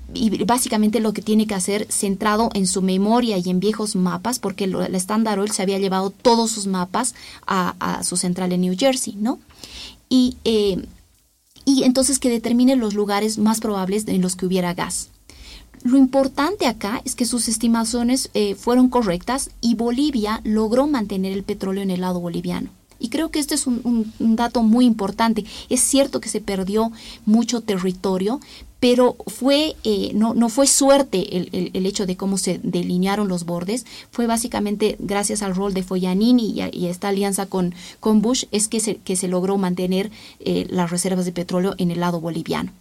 y básicamente lo que tiene que hacer, centrado en su memoria y en viejos mapas, porque lo, la Standard Oil se había llevado todos sus mapas a, a su central en New Jersey, ¿no? Y, eh, y entonces que determine los lugares más probables en los que hubiera gas. Lo importante acá es que sus estimaciones eh, fueron correctas y Bolivia logró mantener el petróleo en el lado boliviano. Y creo que este es un, un, un dato muy importante. Es cierto que se perdió mucho territorio, pero fue eh, no, no fue suerte el, el, el hecho de cómo se delinearon los bordes. Fue básicamente gracias al rol de Foyanini y a, y a esta alianza con, con Bush es que se, que se logró mantener eh, las reservas de petróleo en el lado boliviano.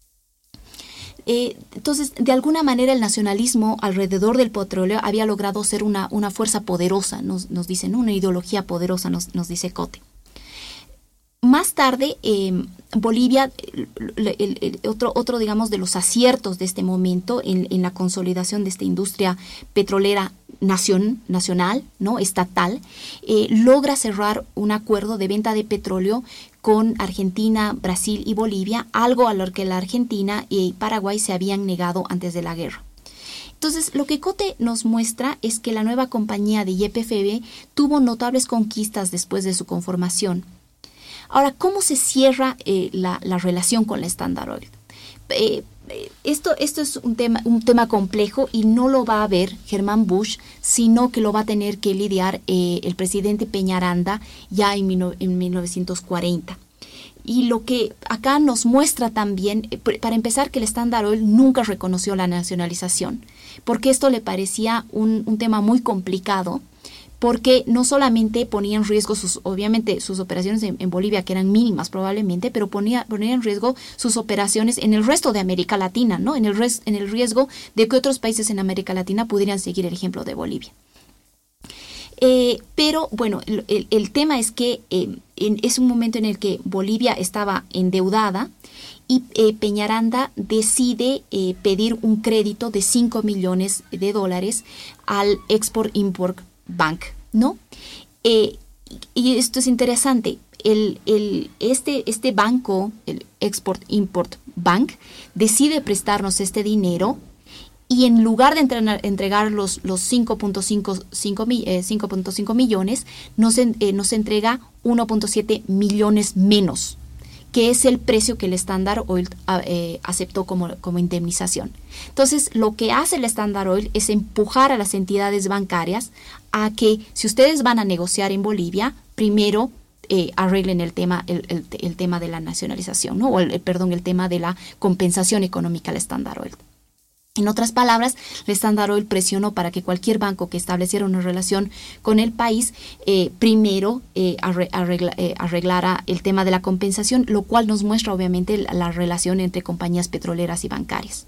Eh, entonces, de alguna manera el nacionalismo alrededor del petróleo había logrado ser una, una fuerza poderosa, nos, nos dicen, ¿no? Una ideología poderosa, nos, nos dice Cote. Más tarde, eh, Bolivia, el, el, el, otro, otro, digamos, de los aciertos de este momento en, en la consolidación de esta industria petrolera nación, nacional, ¿no? estatal, eh, logra cerrar un acuerdo de venta de petróleo con Argentina, Brasil y Bolivia, algo a lo que la Argentina y Paraguay se habían negado antes de la guerra. Entonces, lo que Cote nos muestra es que la nueva compañía de Y P F B tuvo notables conquistas después de su conformación. Ahora, ¿cómo se cierra eh, la, la relación con la Standard Oil? Eh, esto, esto es un tema, un tema complejo y no lo va a ver Germán Bush, sino que lo va a tener que lidiar eh, el presidente Peñaranda ya en, en mil novecientos cuarenta. Y lo que acá nos muestra también, para empezar, que el Standard Oil nunca reconoció la nacionalización, porque esto le parecía un, un tema muy complicado, porque no solamente ponía en riesgo sus, obviamente, sus operaciones en, en Bolivia, que eran mínimas probablemente, pero ponía, ponía en riesgo sus operaciones en el resto de América Latina, ¿no? En el, res, en el riesgo de que otros países en América Latina pudieran seguir el ejemplo de Bolivia. Eh, pero bueno, el, el, el tema es que eh, en, es un momento en el que Bolivia estaba endeudada y eh, Peñaranda decide eh, pedir un crédito de cinco millones de dólares al Export-Import Bank, ¿no? Eh, y esto es interesante. El, el, este, este banco, el Export-Import Bank, decide prestarnos este dinero y en lugar de entrenar, entregar los, los cinco punto cinco millones, nos, eh, nos entrega uno punto siete millones menos, que es el precio que el Standard Oil eh, aceptó como, como indemnización. Entonces, lo que hace el Standard Oil es empujar a las entidades bancarias a que, si ustedes van a negociar en Bolivia, primero eh, arreglen el tema, el, el, el tema de la nacionalización, ¿no? O el, el, perdón, el tema de la compensación económica al Standard Oil. En otras palabras, el Standard Oil presionó para que cualquier banco que estableciera una relación con el país eh, primero eh, arregla, eh, arreglara el tema de la compensación, lo cual nos muestra obviamente la, la relación entre compañías petroleras y bancarias.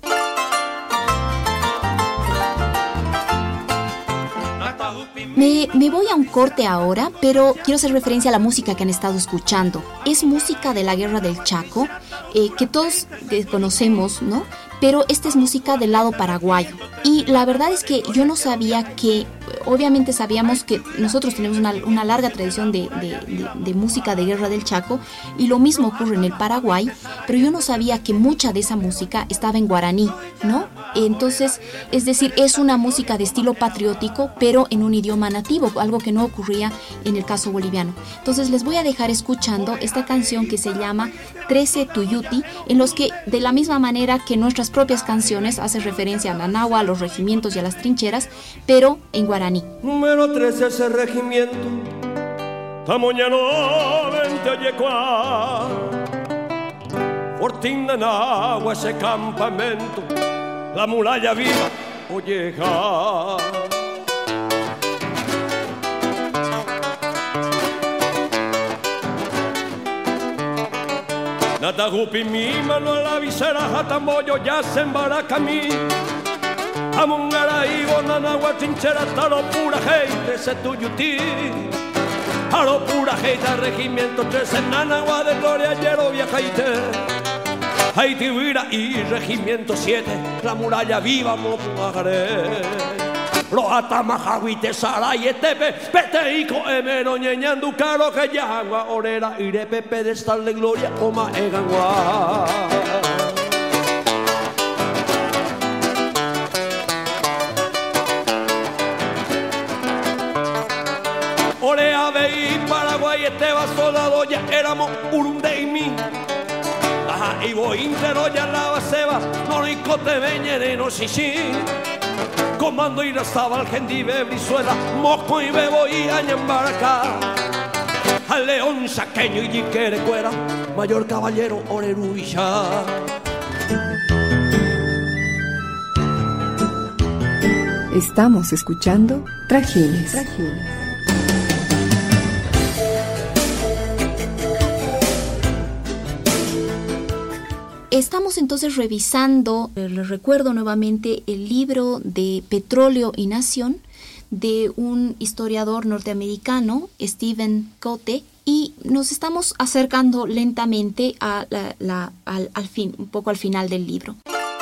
Me, me voy a un corte ahora, pero quiero hacer referencia a la música que han estado escuchando. Es música de la Guerra del Chaco, eh, que todos eh, conocemos, ¿no? Pero esta es música del lado paraguayo. Y la verdad es que yo no sabía que, obviamente sabíamos que nosotros tenemos una, una larga tradición de, de, de, de música de Guerra del Chaco, y lo mismo ocurre en el Paraguay, pero yo no sabía que mucha de esa música estaba en guaraní, ¿no? Entonces, es decir, es una música de estilo patriótico, pero en un idioma nativo, algo que no ocurría en el caso boliviano. Entonces, les voy a dejar escuchando esta canción que se llama trece Tuyuti, en los que, de la misma manera que nuestras propias canciones, hace referencia a la nahua, a los regimientos y a las trincheras, pero en guaraní.
Número trece, ese regimiento, Tamoñano veinte Oyecua, Fortín de Nahua, ese campamento, la muralla viva, Olleja. Natagupi mi mano a la visera, Jatamboyo ya se embaracamí. Amungara y Bonanagua trinchera, taro pura gente, se tuyutí. Taro pura gente, regimiento trece, Nanagua de gloria, yero viajaite. Haití Huira y regimiento siete, la muralla viva, Mopuagaré. Roata Majahuite Sarayetepe, Peteico Emero Ñeñandu Caro que Yagua Orera Irepe pedestal de gloria Oma Egangua. Orea veí Paraguay, este vaso la doya, éramos Urunde y mí. Ajá, y voy intero ya la baseba, no rico te veñere, no chichi. Comando y rezaba al gendive, brizuela, moco y bebo y añambaracá. Al león saqueño y yiquere cuera, mayor caballero oreruilla.
Estamos escuchando Trajines. Trajines.
Estamos entonces revisando, les recuerdo nuevamente, el libro de Petróleo y Nación de un historiador norteamericano, Stephen Cote, y nos estamos acercando lentamente a la, la, al, al fin, un poco al final del libro.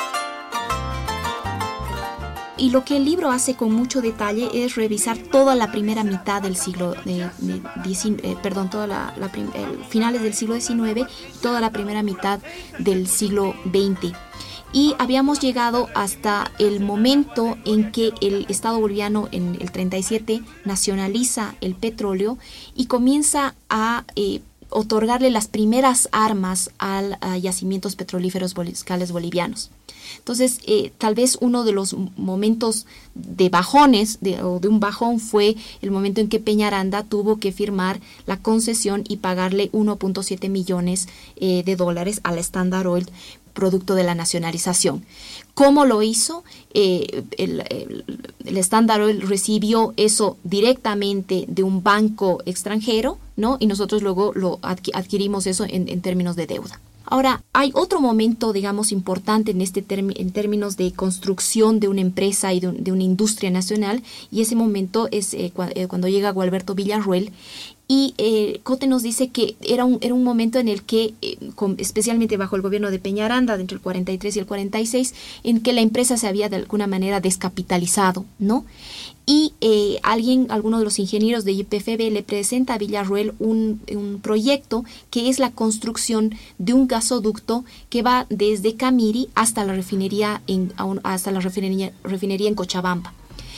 Y lo que el libro hace con mucho detalle es revisar toda la primera mitad del siglo, de, de, de, eh, perdón, toda la, la prim, eh, finales del siglo diecinueve, toda la primera mitad del siglo veinte. Y habíamos llegado hasta el momento en que el Estado boliviano en el treinta y siete nacionaliza el petróleo y comienza a eh, otorgarle las primeras armas a, a yacimientos petrolíferos fiscales bolivianos. Entonces, eh, tal vez uno de los momentos de bajones de, o de un bajón fue el momento en que Peñaranda tuvo que firmar la concesión y pagarle uno punto siete millones eh, de dólares a la Standard Oil, producto de la nacionalización. ¿Cómo lo hizo? Eh, el, el, el Standard Oil recibió eso directamente de un banco extranjero, ¿no? Y nosotros luego lo adquirimos eso en, en términos de deuda. Ahora, hay otro momento, digamos, importante en este term- en términos de construcción de una empresa y de, un, de una industria nacional, y ese momento es eh, cu- eh, cuando llega Gualberto Villarroel. Y eh, Cote nos dice que era un, era un momento en el que, eh, con, especialmente bajo el gobierno de Peñaranda, entre el cuarenta y tres y el cuarenta y seis, en que la empresa se había de alguna manera descapitalizado, ¿no? Y eh, alguien, alguno de los ingenieros de Y P F B le presenta a Villarroel un, un proyecto que es la construcción de un gasoducto que va desde Camiri hasta la refinería en, hasta la refinería, refinería en Cochabamba.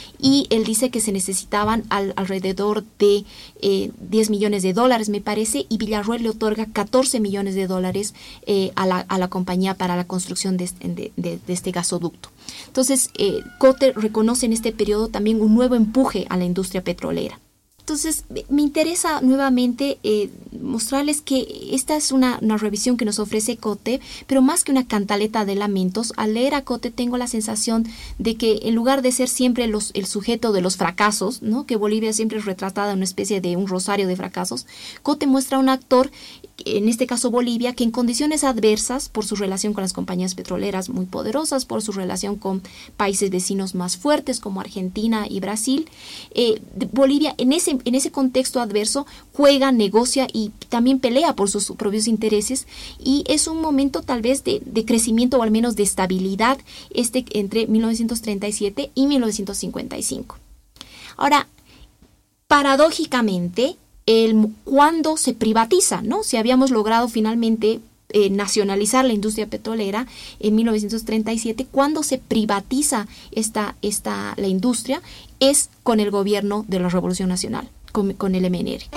Y él dice que se necesitaban al, alrededor de eh, diez millones de dólares, me parece, y Villarroel le otorga catorce millones de dólares eh, a, la, a la compañía para la construcción de, de, de, de este gasoducto. Entonces, eh, Cote reconoce en este periodo también un nuevo empuje a la industria petrolera. Entonces, me interesa nuevamente eh, mostrarles que esta es una, una revisión que nos ofrece Cote, pero más que una cantaleta de lamentos, al leer a Cote tengo la sensación de que en lugar de ser siempre los, el sujeto de los fracasos, ¿no? Que Bolivia siempre es retratada en una especie de un rosario de fracasos, Cote muestra a un actor, en este caso Bolivia, que en condiciones adversas, por su relación con las compañías petroleras muy poderosas, por su relación con países vecinos más fuertes como Argentina y Brasil, eh, Bolivia en ese En ese contexto adverso juega, negocia y también pelea por sus propios intereses, y es un momento tal vez de, de crecimiento o al menos de estabilidad este entre mil novecientos treinta y siete y mil novecientos cincuenta y cinco. Ahora, paradójicamente, el, cuando se privatiza, ¿no? Si habíamos logrado finalmente eh, nacionalizar la industria petrolera en mil novecientos treinta y siete, cuando se privatiza esta, esta, la industria es con el gobierno de la Revolución Nacional, con, con el M N R.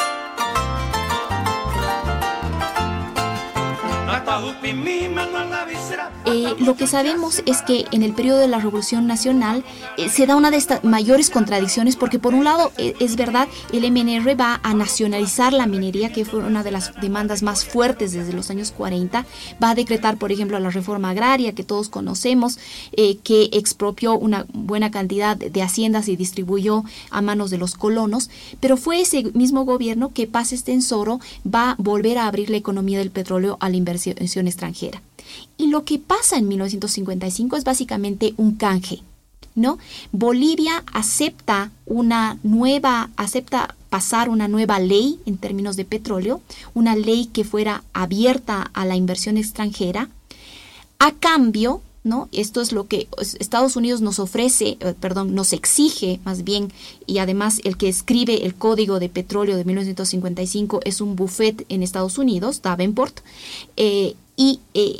Eh, lo que sabemos es que en el periodo de la Revolución Nacional eh, se da una de estas mayores contradicciones, porque por un lado eh, es verdad, el M N R va a nacionalizar la minería, que fue una de las demandas más fuertes desde los años cuarenta, va a decretar, por ejemplo, la reforma agraria que todos conocemos, eh, que expropió una buena cantidad de haciendas y distribuyó a manos de los colonos, pero fue ese mismo gobierno que Paz Estenssoro va a volver a abrir la economía del petróleo a la inversión extranjera. Y lo que pasa en mil novecientos cincuenta y cinco es básicamente un canje, ¿no? Bolivia acepta una nueva, acepta pasar una nueva ley en términos de petróleo, una ley que fuera abierta a la inversión extranjera, a cambio, ¿no? Esto es lo que Estados Unidos nos ofrece, eh, perdón, nos exige más bien, y además el que escribe el Código de Petróleo de mil novecientos cincuenta y cinco es un buffet en Estados Unidos, Davenport, eh, y eh,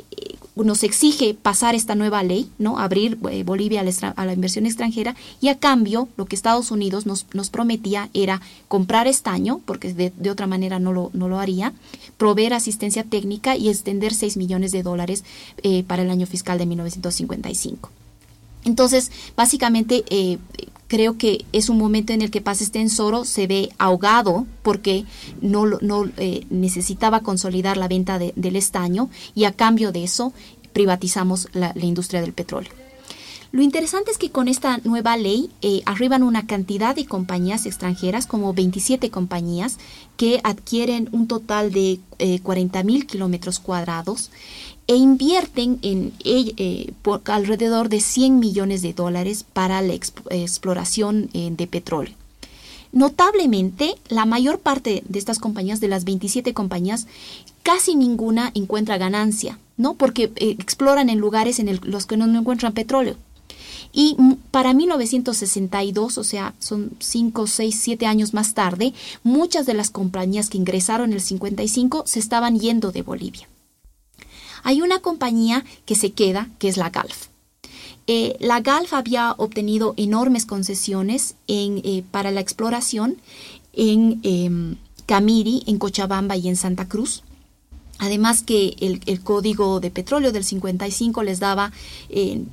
nos exige pasar esta nueva ley, ¿no? Abrir eh, Bolivia a la, a la inversión extranjera, y a cambio lo que Estados Unidos nos, nos prometía era comprar estaño, porque de, de otra manera no lo, no lo haría, proveer asistencia técnica y extender seis millones de dólares eh, para el año fiscal de mil novecientos cincuenta y cinco. Entonces, básicamente, eh, creo que es un momento en el que Paz Estenssoro se ve ahogado porque no, no eh, necesitaba consolidar la venta de, del estaño, y a cambio de eso privatizamos la, la industria del petróleo. Lo interesante es que con esta nueva ley eh, arriban una cantidad de compañías extranjeras, como veintisiete compañías, que adquieren un total de eh, cuarenta mil kilómetros cuadrados e invierten en eh, por alrededor de cien millones de dólares para la exp- exploración eh, de petróleo. Notablemente, la mayor parte de estas compañías, de las veintisiete compañías, casi ninguna encuentra ganancia, ¿no? Porque eh, exploran en lugares en el, los que no, no encuentran petróleo. Y para mil novecientos sesenta y dos, o sea, son cinco, seis, siete años más tarde, muchas de las compañías que ingresaron en el cincuenta y cinco se estaban yendo de Bolivia. Hay una compañía que se queda, que es la Galf. Eh, la Galf había obtenido enormes concesiones en, eh, para la exploración en eh, Camiri, en Cochabamba y en Santa Cruz. Además que el, el Código de Petróleo del cincuenta y cinco les daba eh,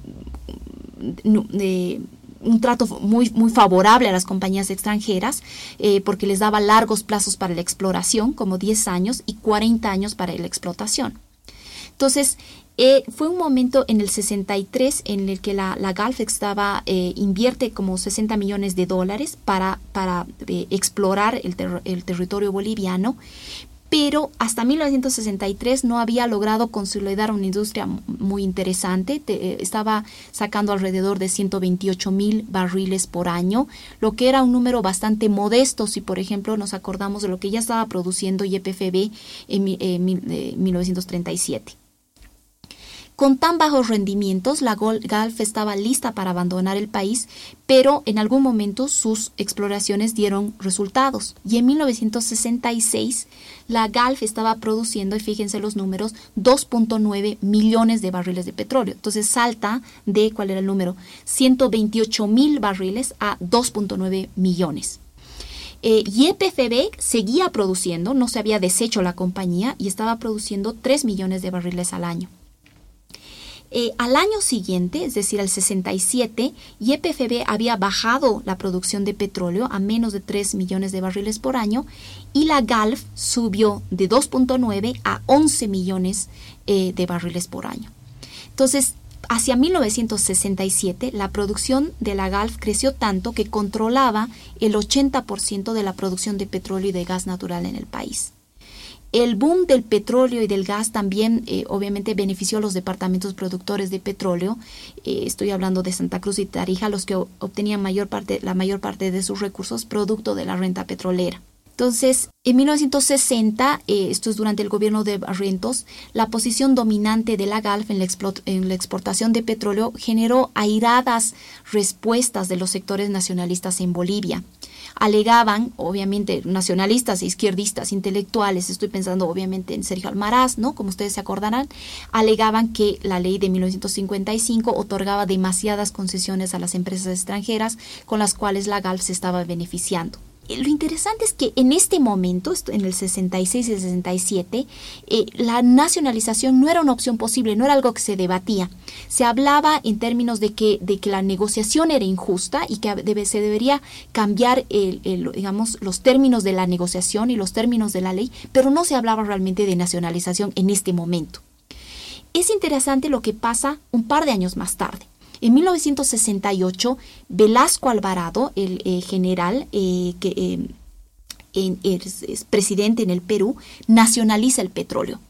de un trato muy, muy favorable a las compañías extranjeras, eh, porque les daba largos plazos para la exploración, como diez años, y cuarenta años para la explotación. Entonces, eh, fue un momento en el sesenta y tres en el que la, la Galf estaba, eh, invierte como sesenta millones de dólares para, para eh, explorar el, ter- el territorio boliviano, pero hasta mil novecientos sesenta y tres no había logrado consolidar una industria muy interesante. Te, estaba sacando alrededor de ciento veintiocho mil barriles por año, lo que era un número bastante modesto si, por ejemplo, nos acordamos de lo que ya estaba produciendo Y P F B en, en mil novecientos treinta y siete. Con tan bajos rendimientos, la Galf estaba lista para abandonar el país, pero en algún momento sus exploraciones dieron resultados. Y en mil novecientos sesenta y seis, la Galf estaba produciendo, y fíjense los números, dos punto nueve millones de barriles de petróleo. Entonces salta de, ¿cuál era el número? ciento veintiocho mil barriles a dos punto nueve millones. Eh, Y P F B seguía produciendo, no se había deshecho la compañía, y estaba produciendo tres millones de barriles al año. Eh, al año siguiente, es decir, al sesenta y siete, Y P F B había bajado la producción de petróleo a menos de tres millones de barriles por año, y la Galf subió de dos punto nueve a once millones eh, de barriles por año. Entonces, hacia mil novecientos sesenta y siete, la producción de la Galf creció tanto que controlaba el ochenta por ciento de la producción de petróleo y de gas natural en el país. El boom del petróleo y del gas también eh, obviamente benefició a los departamentos productores de petróleo. Eh, estoy hablando de Santa Cruz y Tarija, los que obtenían mayor parte, la mayor parte de sus recursos producto de la renta petrolera. Entonces, en mil novecientos sesenta, eh, esto es durante el gobierno de Barrientos, la posición dominante de la Galf en la, explot- en la exportación de petróleo generó airadas respuestas de los sectores nacionalistas en Bolivia. Alegaban, obviamente, nacionalistas e izquierdistas intelectuales, estoy pensando obviamente en Sergio Almaraz, ¿no? Como ustedes se acordarán, alegaban que la ley de mil novecientos cincuenta y cinco otorgaba demasiadas concesiones a las empresas extranjeras con las cuales la Galf se estaba beneficiando. Lo interesante es que en este momento, en el sesenta y seis y el sesenta y siete, eh, la nacionalización no era una opción posible, no era algo que se debatía. Se hablaba en términos de que, de que la negociación era injusta y que debe, se debería cambiar el, el, digamos, los términos de la negociación y los términos de la ley, pero no se hablaba realmente de nacionalización en este momento. Es interesante lo que pasa un par de años más tarde. En mil novecientos sesenta y ocho, Velasco Alvarado, el eh, general eh, que eh, en, es, es presidente en el Perú, nacionaliza el petróleo.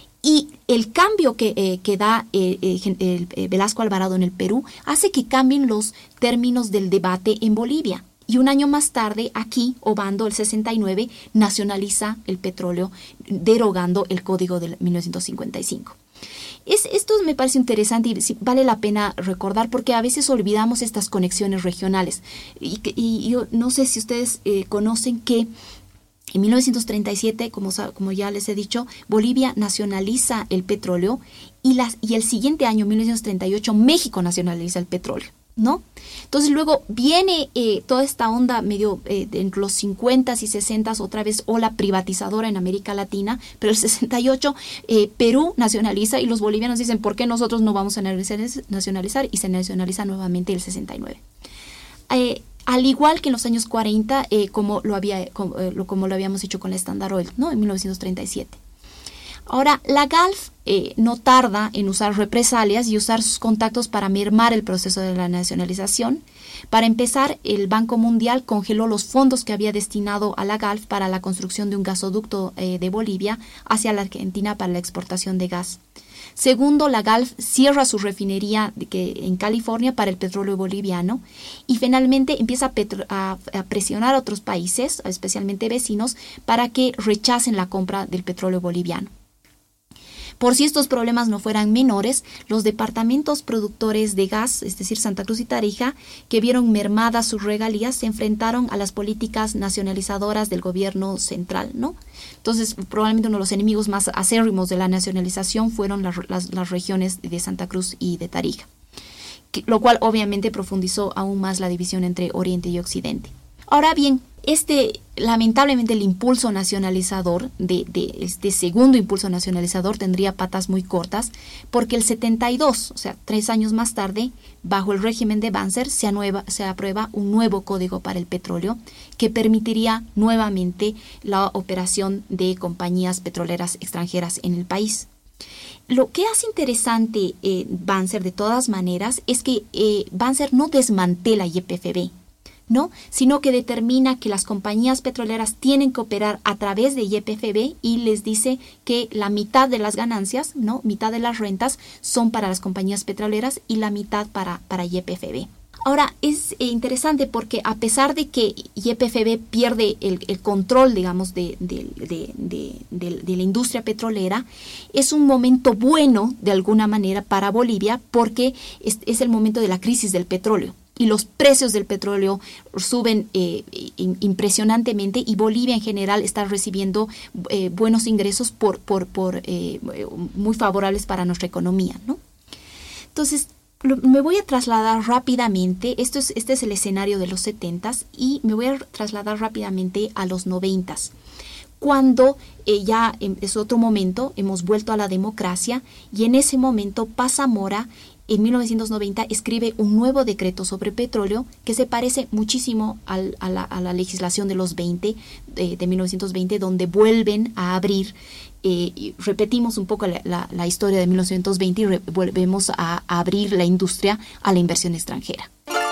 Y el cambio que, eh, que da eh, el, el, el Velasco Alvarado en el Perú hace que cambien los términos del debate en Bolivia. Y un año más tarde, aquí, Obando, el sesenta y nueve, nacionaliza el petróleo, derogando el Código de mil novecientos cincuenta y cinco. Es, esto me parece interesante y vale la pena recordar porque a veces olvidamos estas conexiones regionales. Y, y yo no sé si ustedes eh, conocen que en mil novecientos treinta y siete, como, como ya les he dicho, Bolivia nacionaliza el petróleo y, las, y el siguiente año, mil novecientos treinta y ocho, México nacionaliza el petróleo, ¿no? Entonces luego viene eh, toda esta onda medio eh, entre los cincuentas y sesentas, otra vez ola privatizadora en América Latina, pero el sesenta y ocho eh, Perú nacionaliza y los bolivianos dicen, ¿por qué nosotros no vamos a nacionalizar? Y se nacionaliza nuevamente el sesenta y nueve. Eh, al igual que en los años cuarenta, eh, como, lo había, como, eh, lo, como lo habíamos hecho con la Standard Oil, ¿no? En mil novecientos treinta y siete. Ahora, la Gulf eh, no tarda en usar represalias y usar sus contactos para mermar el proceso de la nacionalización. Para empezar, el Banco Mundial congeló los fondos que había destinado a la Gulf para la construcción de un gasoducto eh, de Bolivia hacia la Argentina para la exportación de gas. Segundo, la Gulf cierra su refinería de que, en California para el petróleo boliviano. Y finalmente empieza a, petro, a, a presionar a otros países, especialmente vecinos, para que rechacen la compra del petróleo boliviano. Por si estos problemas no fueran menores, los departamentos productores de gas, es decir, Santa Cruz y Tarija, que vieron mermadas sus regalías, se enfrentaron a las políticas nacionalizadoras del gobierno central, ¿no? Entonces, probablemente uno de los enemigos más acérrimos de la nacionalización fueron las, las, las regiones de Santa Cruz y de Tarija, que, lo cual obviamente profundizó aún más la división entre Oriente y Occidente. Ahora bien, este, lamentablemente el impulso nacionalizador, de, de este segundo impulso nacionalizador tendría patas muy cortas, porque el setenta y dos, o sea, tres años más tarde, bajo el régimen de Banzer, se, anueva, se aprueba un nuevo código para el petróleo que permitiría nuevamente la operación de compañías petroleras extranjeras en el país. Lo que hace interesante eh, Banzer, de todas maneras, es que eh, Banzer no desmantela Y P F B, ¿no? Sino que determina que las compañías petroleras tienen que operar a través de Y P F B y les dice que la mitad de las ganancias, ¿no? Mitad de las rentas son para las compañías petroleras y la mitad para, para Y P F B. Ahora, es eh, interesante porque a pesar de que Y P F B pierde el, el control, digamos, de, de, de, de, de, de la industria petrolera, es un momento bueno, de alguna manera, para Bolivia porque es, es el momento de la crisis del petróleo. Y los precios del petróleo suben eh, impresionantemente y Bolivia en general está recibiendo eh, buenos ingresos por, por, por, eh, muy favorables para nuestra economía, ¿no? Entonces, lo, me voy a trasladar rápidamente, esto es, este es el escenario de los setentas y me voy a trasladar rápidamente a los noventas. Cuando eh, ya es otro momento, hemos vuelto a la democracia y en ese momento Paz Zamora en mil novecientos noventa escribe un nuevo decreto sobre petróleo que se parece muchísimo al, a, la, a la legislación de los veinte, de, de mil novecientos veinte, donde vuelven a abrir, eh, y repetimos un poco la, la, la historia de mil novecientos veinte y re, volvemos a, a abrir la industria a la inversión extranjera.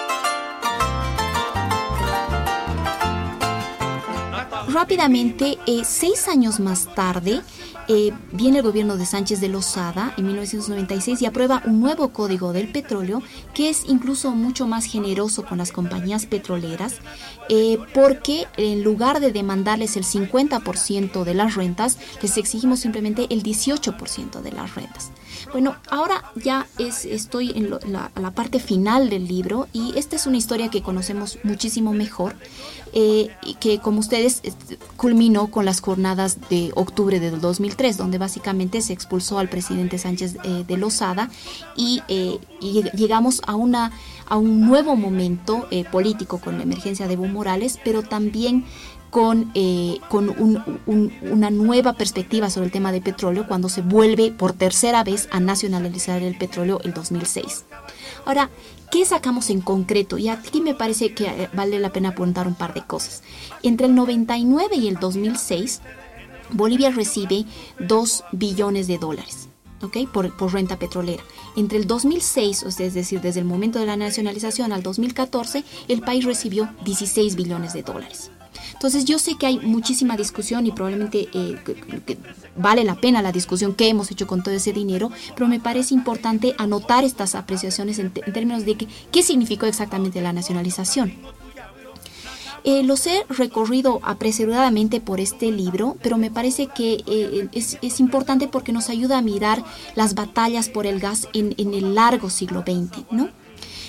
Rápidamente, eh, seis años más tarde, eh, viene el gobierno de Sánchez de Lozada en mil novecientos noventa y seis y aprueba un nuevo código del petróleo que es incluso mucho más generoso con las compañías petroleras eh, porque en lugar de demandarles el cincuenta por ciento de las rentas, les exigimos simplemente el dieciocho por ciento de las rentas. Bueno, ahora ya es, estoy en lo, la, la parte final del libro y esta es una historia que conocemos muchísimo mejor, eh, y que como ustedes culminó con las jornadas de octubre del dos mil tres, donde básicamente se expulsó al presidente Sánchez eh, de Lozada y, eh, y llegamos a, una, a un nuevo momento eh, político con la emergencia de Evo Morales, pero también con, eh, con un, un, una nueva perspectiva sobre el tema de petróleo cuando se vuelve por tercera vez a nacionalizar el petróleo el dos mil seis. Ahora, ¿qué sacamos en concreto? Y aquí me parece que vale la pena apuntar un par de cosas. Entre el noventa y nueve y el dos mil seis, Bolivia recibe dos billones de dólares. ¿Okay? Por, por renta petrolera. Entre el dos mil seis, o sea, es decir, desde el momento de la nacionalización al dos mil catorce, el país recibió dieciséis billones de dólares. Entonces yo sé que hay muchísima discusión y probablemente eh, que, que vale la pena la discusión que hemos hecho con todo ese dinero, pero me parece importante anotar estas apreciaciones en, en términos de que, qué significó exactamente la nacionalización. Eh, los he recorrido apresuradamente por este libro, pero me parece que eh, es, es importante porque nos ayuda a mirar las batallas por el gas en, en el largo siglo veinte, ¿no?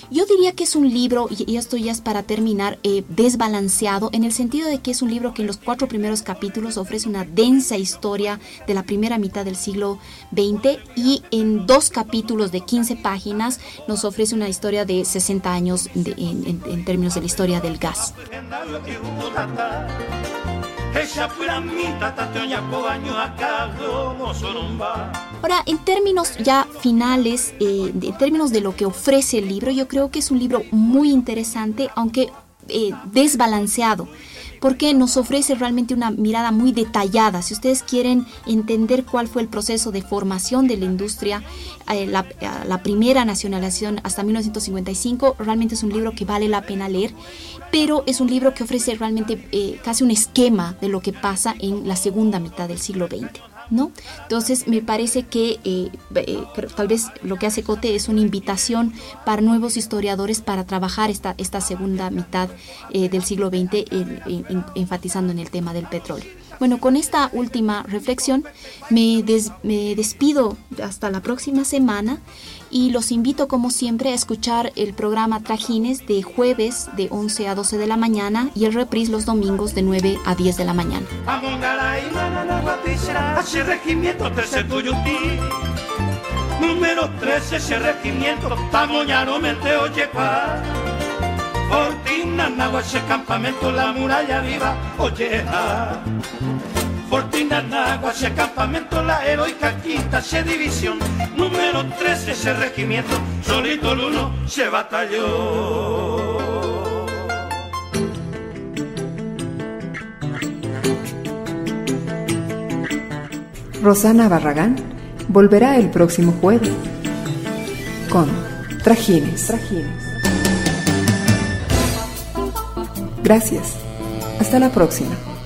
Yo diría que es un libro, y esto ya es para terminar, eh, desbalanceado, en el sentido de que es un libro que en los cuatro primeros capítulos ofrece una densa historia de la primera mitad del siglo veinte y en dos capítulos de quince páginas nos ofrece una historia de sesenta años de, en, en, en términos de la historia del gas. Ahora, en términos ya finales, eh, en términos de lo que ofrece el libro, yo creo que es un libro muy interesante, aunque eh, desbalanceado, porque nos ofrece realmente una mirada muy detallada. Si ustedes quieren entender cuál fue el proceso de formación de la industria, eh, la, la primera nacionalización hasta mil novecientos cincuenta y cinco, realmente es un libro que vale la pena leer, pero es un libro que ofrece realmente eh, casi un esquema de lo que pasa en la segunda mitad del siglo veinte. ¿No? Entonces me parece que eh, eh, tal vez lo que hace Cote es una invitación para nuevos historiadores para trabajar esta, esta segunda mitad eh, del siglo veinte en, en, enfatizando en el tema del petróleo. Bueno, con esta última reflexión me, des, me despido hasta la próxima semana y los invito como siempre a escuchar el programa Trajines de jueves de once a doce de la mañana y el reprise los domingos de nueve a diez de la mañana.
Número trece, ese regimiento, Pamoñaro, Meteo, Yecuá. Fortina, Nagua, ese campamento, la muralla viva, Olleja. Fortina, Nagua, ese campamento, la heroica quinta, ese división. Número trece, ese regimiento, solito el uno, se batalló.
Rosana Barragán volverá el próximo jueves con Trajines. Trajines. Gracias. Hasta la próxima.